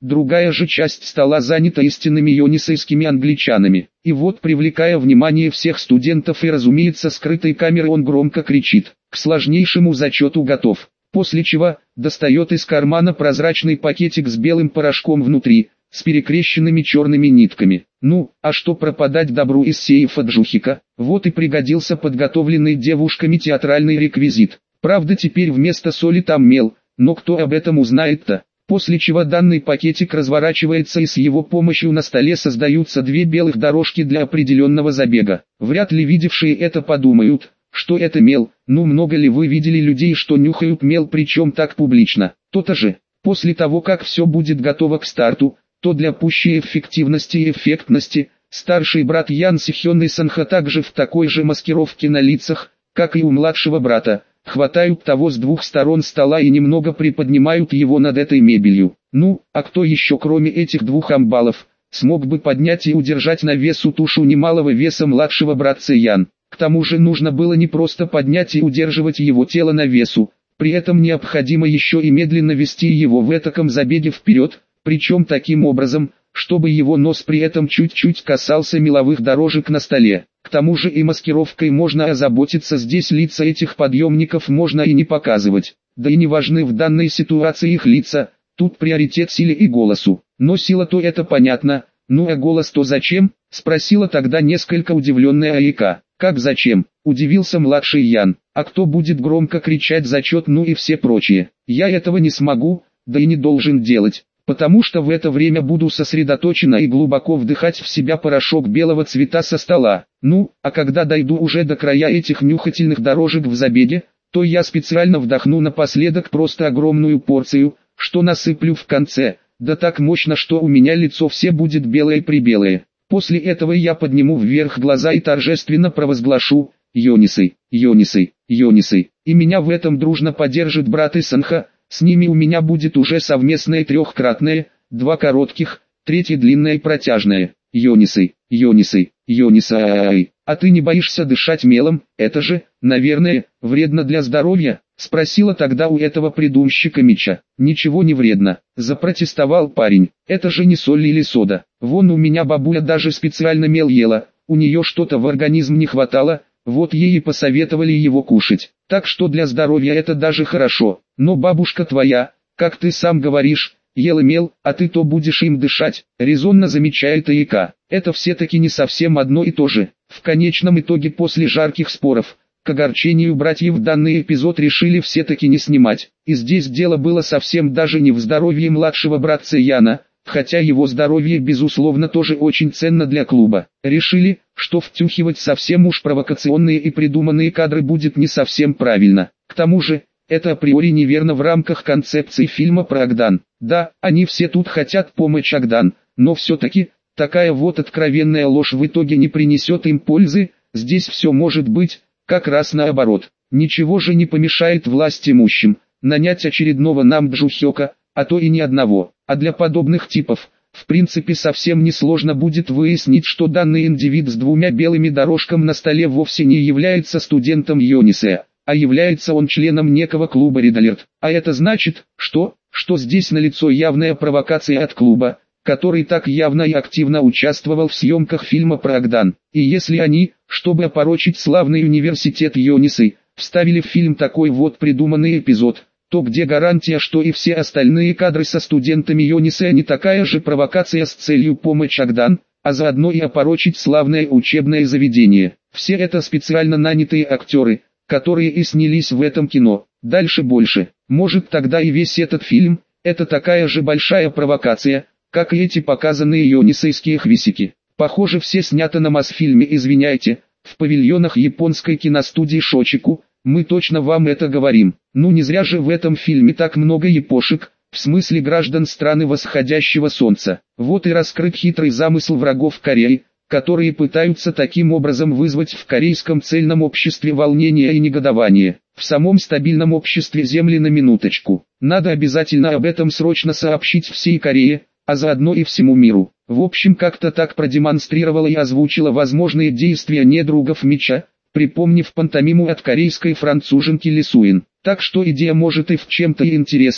другая же часть стола занята истинными йонисейскими англичанами. И вот, привлекая внимание всех студентов и, разумеется, скрытой камеры, он громко кричит: «К сложнейшему зачету готов!» После чего достает из кармана прозрачный пакетик с белым порошком внутри, с перекрещенными черными нитками. Ну, а что пропадать добру из сейфа Джухика? Вот и пригодился подготовленный девушками театральный реквизит. Правда, теперь вместо соли там мел, но кто об этом узнает-то? После чего данный пакетик разворачивается, и с его помощью на столе создаются две белых дорожки для определенного забега. Вряд ли видевшие это подумают, что это мел. Ну, много ли вы видели людей, что нюхают мел, причем так публично? То-то же. После того, как все будет готово к старту, то для пущей эффективности и эффектности, старший брат Ян Сихён и Санха также в такой же маскировке на лицах, как и у младшего брата, хватают того с двух сторон стола и немного приподнимают его над этой мебелью. Ну, а кто еще кроме этих двух амбалов, смог бы поднять и удержать на весу тушу немалого веса младшего братца Ян? К тому же нужно было не просто поднять и удерживать его тело на весу, при этом необходимо еще и медленно вести его в этаком забеге вперед, причем таким образом, чтобы его нос при этом чуть-чуть касался меловых дорожек на столе. К тому же и маскировкой можно озаботиться, здесь лица этих подъемников можно и не показывать, да и не важны в данной ситуации их лица, тут приоритет силе и голосу. Но сила-то это понятно, ну а голос-то зачем? Спросила тогда несколько удивленная Айка. Как зачем? Удивился младший Ян. А кто будет громко кричать зачет, ну и все прочие? Я этого не смогу, да и не должен делать, потому что в это время буду сосредоточенно и глубоко вдыхать в себя порошок белого цвета со стола. Ну, а когда дойду уже до края этих нюхательных дорожек в забеге, то я специально вдохну напоследок просто огромную порцию, что насыплю в конце, да так мощно, что у меня лицо все будет белое-прибелое. После этого я подниму вверх глаза и торжественно провозглашу: «Йонисей, Йонисей, Йонисей», и меня в этом дружно поддержит брат и Санха. С ними у меня будет уже совместное трехкратное, два коротких, третье длинное и протяжное. Йонисей, Йонисей, Йонисай. А ты не боишься дышать мелом? Это же, наверное, вредно для здоровья? Спросила тогда у этого придумщика меча. Ничего не вредно, запротестовал парень. Это же не соль или сода. Вон у меня бабуля даже специально мел ела, у нее что-то в организм не хватало, вот ей и посоветовали его кушать. Так что для здоровья это даже хорошо. Но бабушка твоя, как ты сам говоришь, ела мел, а ты то будешь им дышать, резонно замечает Айка. Это все-таки не совсем одно и то же. В конечном итоге, после жарких споров, к огорчению братьев, данный эпизод решили все-таки не снимать. И здесь дело было совсем даже не в здоровье младшего братца Яна, хотя его здоровье безусловно тоже очень ценно для клуба. Решили, что втюхивать совсем уж провокационные и придуманные кадры будет не совсем правильно. К тому же, это априори неверно в рамках концепции фильма про Агдан. Да, они все тут хотят помочь Агдан, но все-таки, такая вот откровенная ложь в итоге не принесет им пользы. Здесь все может быть как раз наоборот. Ничего же не помешает власть имущим нанять очередного Намджухёка, а то и ни одного. А для подобных типов, в принципе, совсем несложно будет выяснить, что данный индивид с двумя белыми дорожками на столе вовсе не является студентом Йонисея, а является он членом некого клуба Редалерт. А это значит, что, что здесь налицо явная провокация от клуба, который так явно и активно участвовал в съемках фильма про Агдан. И если они, чтобы опорочить славный университет Йонисей, вставили в фильм такой вот придуманный эпизод, то где гарантия, что и все остальные кадры со студентами Йонисея не такая же провокация с целью помочь Агдан, а заодно и опорочить славное учебное заведение. Все это специально нанятые актеры, которые и снялись в этом кино. Дальше больше. Может, тогда и весь этот фильм – это такая же большая провокация, как и эти показанные йонисейские хвисики. Похоже, все снято на Мосфильме, извиняйте, в павильонах японской киностудии Шочику. Мы точно вам это говорим. Ну не зря же в этом фильме так много япошек, в смысле граждан страны восходящего солнца. Вот и раскрыт хитрый замысел врагов Кореи, которые пытаются таким образом вызвать в корейском цельном обществе волнение и негодование. В самом стабильном обществе земли, на минуточку. Надо обязательно об этом срочно сообщить всей Корее, а заодно и всему миру. В общем, как-то так продемонстрировала и озвучила возможные действия недругов меча, припомнив пантомиму от корейской француженки Ли Суин. Так что идея может и в чем-то и интересная,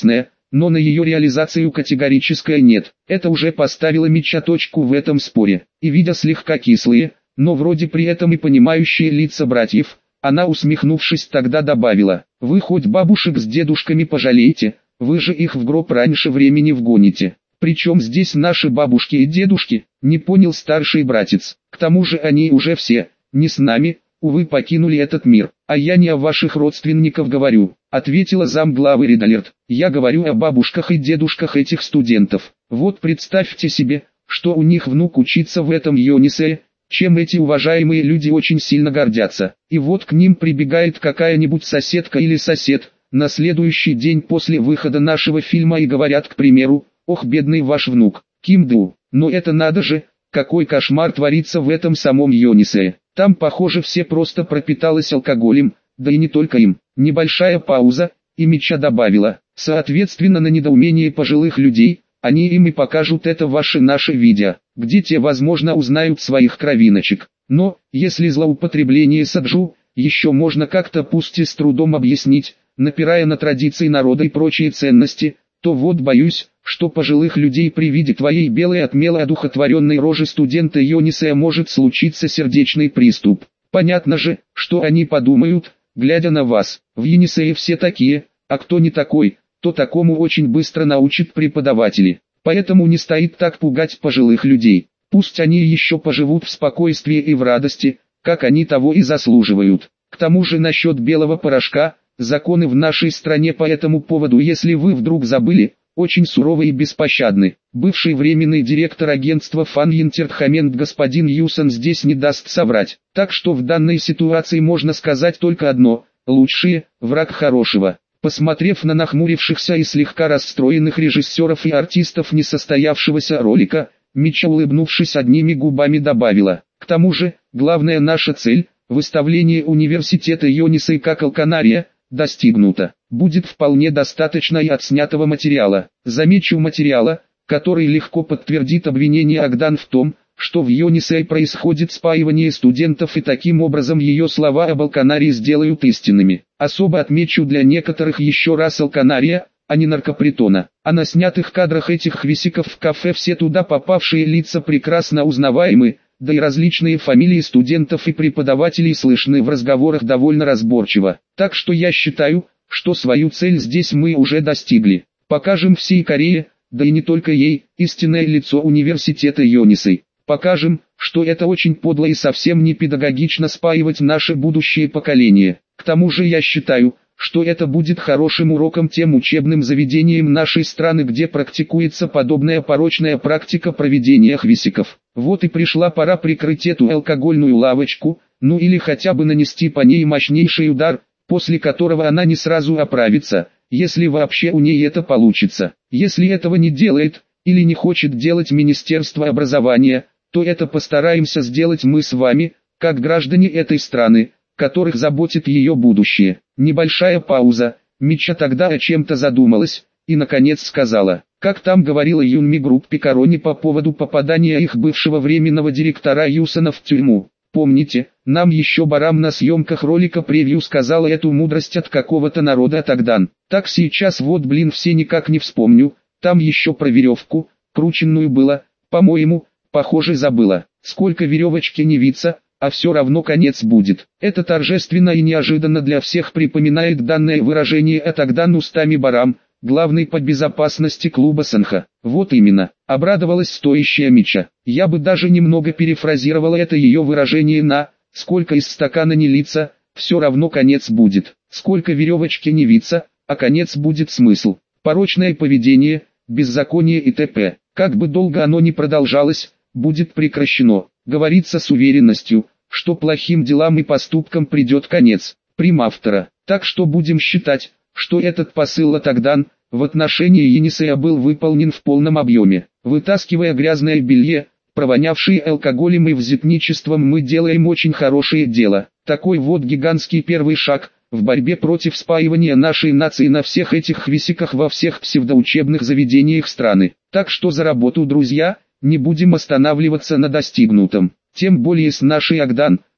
но на ее реализацию категорическое нет. Это уже поставило Митча точку в этом споре. И видя слегка кислые, но вроде при этом и понимающие лица братьев, она, усмехнувшись, тогда добавила: «Вы хоть бабушек с дедушками пожалеете, вы же их в гроб раньше времени вгоните». «Причем здесь наши бабушки и дедушки?» — не понял старший братец. «К тому же они уже все, не с нами, увы, покинули этот мир. А я не о ваших родственниках говорю», — ответила замглавы Редалерт. «Я говорю о бабушках и дедушках этих студентов. Вот представьте себе, что у них внук учится в этом Йонисее, чем эти уважаемые люди очень сильно гордятся. И вот к ним прибегает какая-нибудь соседка или сосед, на следующий день после выхода нашего фильма и говорят, к примеру: «Ох, бедный ваш внук, Ким Ду». Но это надо же, какой кошмар творится в этом самом Йонисее. Там, похоже, все просто пропиталось алкоголем, да и не только им». Небольшая пауза, и Митча добавила: «Соответственно, на недоумение пожилых людей, они им и покажут это ваши наши видео, где те, возможно, узнают своих кровиночек. Но, если злоупотребление саджу, еще можно как-то пусть и с трудом объяснить, напирая на традиции народа и прочие ценности, то вот боюсь, что пожилых людей при виде твоей белой отмело одухотворенной рожи студента Йонисея может случиться сердечный приступ. Понятно же, что они подумают, глядя на вас. В Йонисее все такие, а кто не такой, то такому очень быстро научат преподаватели. Поэтому не стоит так пугать пожилых людей. Пусть они еще поживут в спокойствии и в радости, как они того и заслуживают. К тому же насчет белого порошка, законы в нашей стране по этому поводу, если вы вдруг забыли, очень суровы и беспощадны. Бывший временный директор агентства Фан Интертхамент господин Юсон здесь не даст соврать. Так что в данной ситуации можно сказать только одно: лучшие – враг хорошего». Посмотрев на нахмурившихся и слегка расстроенных режиссеров и артистов несостоявшегося ролика, Митча, улыбнувшись одними губами, добавила: «К тому же, главная наша цель – выставление университета Йонисей как Алканария – достигнута. Будет вполне достаточно и отснятого материала. Замечу, материала, который легко подтвердит обвинение Агдан в том, что в Йонисее происходит спаивание студентов, и таким образом ее слова об Алканарии сделают истинными. Особо отмечу для некоторых еще раз Алканария, а не наркопритона. А на снятых кадрах этих хвисиков в кафе все туда попавшие лица прекрасно узнаваемы, да и различные фамилии студентов и преподавателей слышны в разговорах довольно разборчиво. Так что я считаю, что свою цель здесь мы уже достигли. Покажем всей Корее, да и не только ей, истинное лицо университета Йонисей. Покажем, что это очень подло и совсем не педагогично спаивать наше будущее поколение. К тому же я считаю, что это будет хорошим уроком тем учебным заведениям нашей страны, где практикуется подобная порочная практика проведения хвисиков. Вот и пришла пора прикрыть эту алкогольную лавочку, ну или хотя бы нанести по ней мощнейший удар, после которого она не сразу оправится, если вообще у ней это получится. Если этого не делает, или не хочет делать Министерство образования, то это постараемся сделать мы с вами, как граждане этой страны, которых заботит ее будущее». Небольшая пауза, Митча тогда о чем-то задумалась, и наконец сказала: «Как там говорила Юнми группе Корони по поводу попадания их бывшего временного директора Юсона в тюрьму? Помните, нам еще Барам на съемках ролика превью сказала эту мудрость от какого-то народа Атагдан. Так сейчас вот блин все никак не вспомню, там еще про веревку, крученную было, по-моему, похоже забыла. Сколько веревочки не виться, а все равно конец будет». Это торжественно и неожиданно для всех припоминает данное выражение Атагдан устами Барам, главный по безопасности клуба Санха. Вот именно, обрадовалась стоящая Митча. Я бы даже немного перефразировала это ее выражение на «сколько из стакана не литься, все равно конец будет». Сколько веревочки не виться, а конец будет смысл. Порочное поведение, беззаконие и т.п. Как бы долго оно ни продолжалось, будет прекращено. Говорится с уверенностью, что плохим делам и поступкам придет конец. Прим. Автора. Так что будем считать, что этот посыл Атагдан в отношении Йонисея был выполнен в полном объеме. Вытаскивая грязное белье, провонявшее алкоголем и взятничеством, мы делаем очень хорошее дело. Такой вот гигантский первый шаг в борьбе против спаивания нашей нации на всех этих хвисиках во всех псевдоучебных заведениях страны. Так что за работу, друзья, не будем останавливаться на достигнутом. Тем более с нашей Агдан,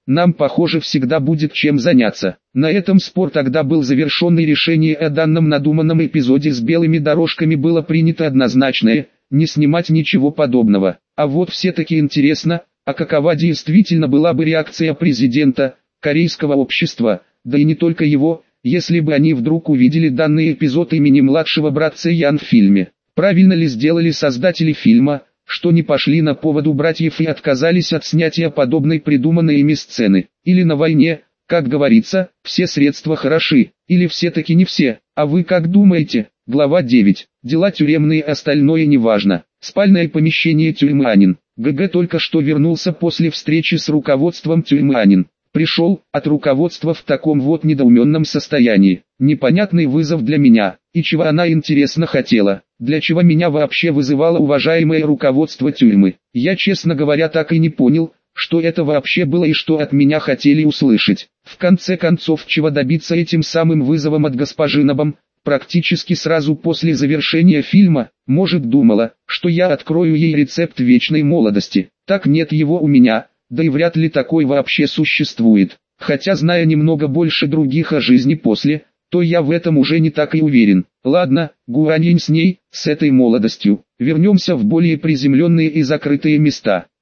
нам, похоже, всегда будет чем заняться. На этом спор тогда был завершен, и решение о данном надуманном эпизоде с белыми дорожками было принято однозначное – не снимать ничего подобного. А вот все-таки интересно, а какова действительно была бы реакция президента корейского общества, да и не только его, если бы они вдруг увидели данный эпизод имени младшего братца Ян в фильме. Правильно ли сделали создатели фильма, что не пошли на повод у братьев и отказались от снятия подобной придуманной ими сцены? Или на войне, как говорится, все средства хороши, или все-таки не все? А вы как думаете? Глава девять. Дела тюремные, остальное неважно. Спальное помещение тюрьмы Анин. ГГ только что вернулся после встречи с руководством тюрьмы Анин. Пришел от руководства в таком вот недоуменном состоянии. Непонятный вызов для меня. И чего она, интересно, хотела? Для чего меня вообще вызывало уважаемое руководство тюрьмы? Я, честно говоря, так и не понял, что это вообще было и что от меня хотели услышать. В конце концов, чего добиться этим самым вызовом от госпожи Набом? Практически сразу после завершения фильма, может, думала, что я открою ей рецепт вечной молодости. Так нет его у меня, да и вряд ли такой вообще существует. Хотя, зная немного больше других о жизни после, то я в этом уже не так и уверен. Ладно, гуаньинь с ней, с этой молодостью. Вернемся в более приземленные и закрытые места.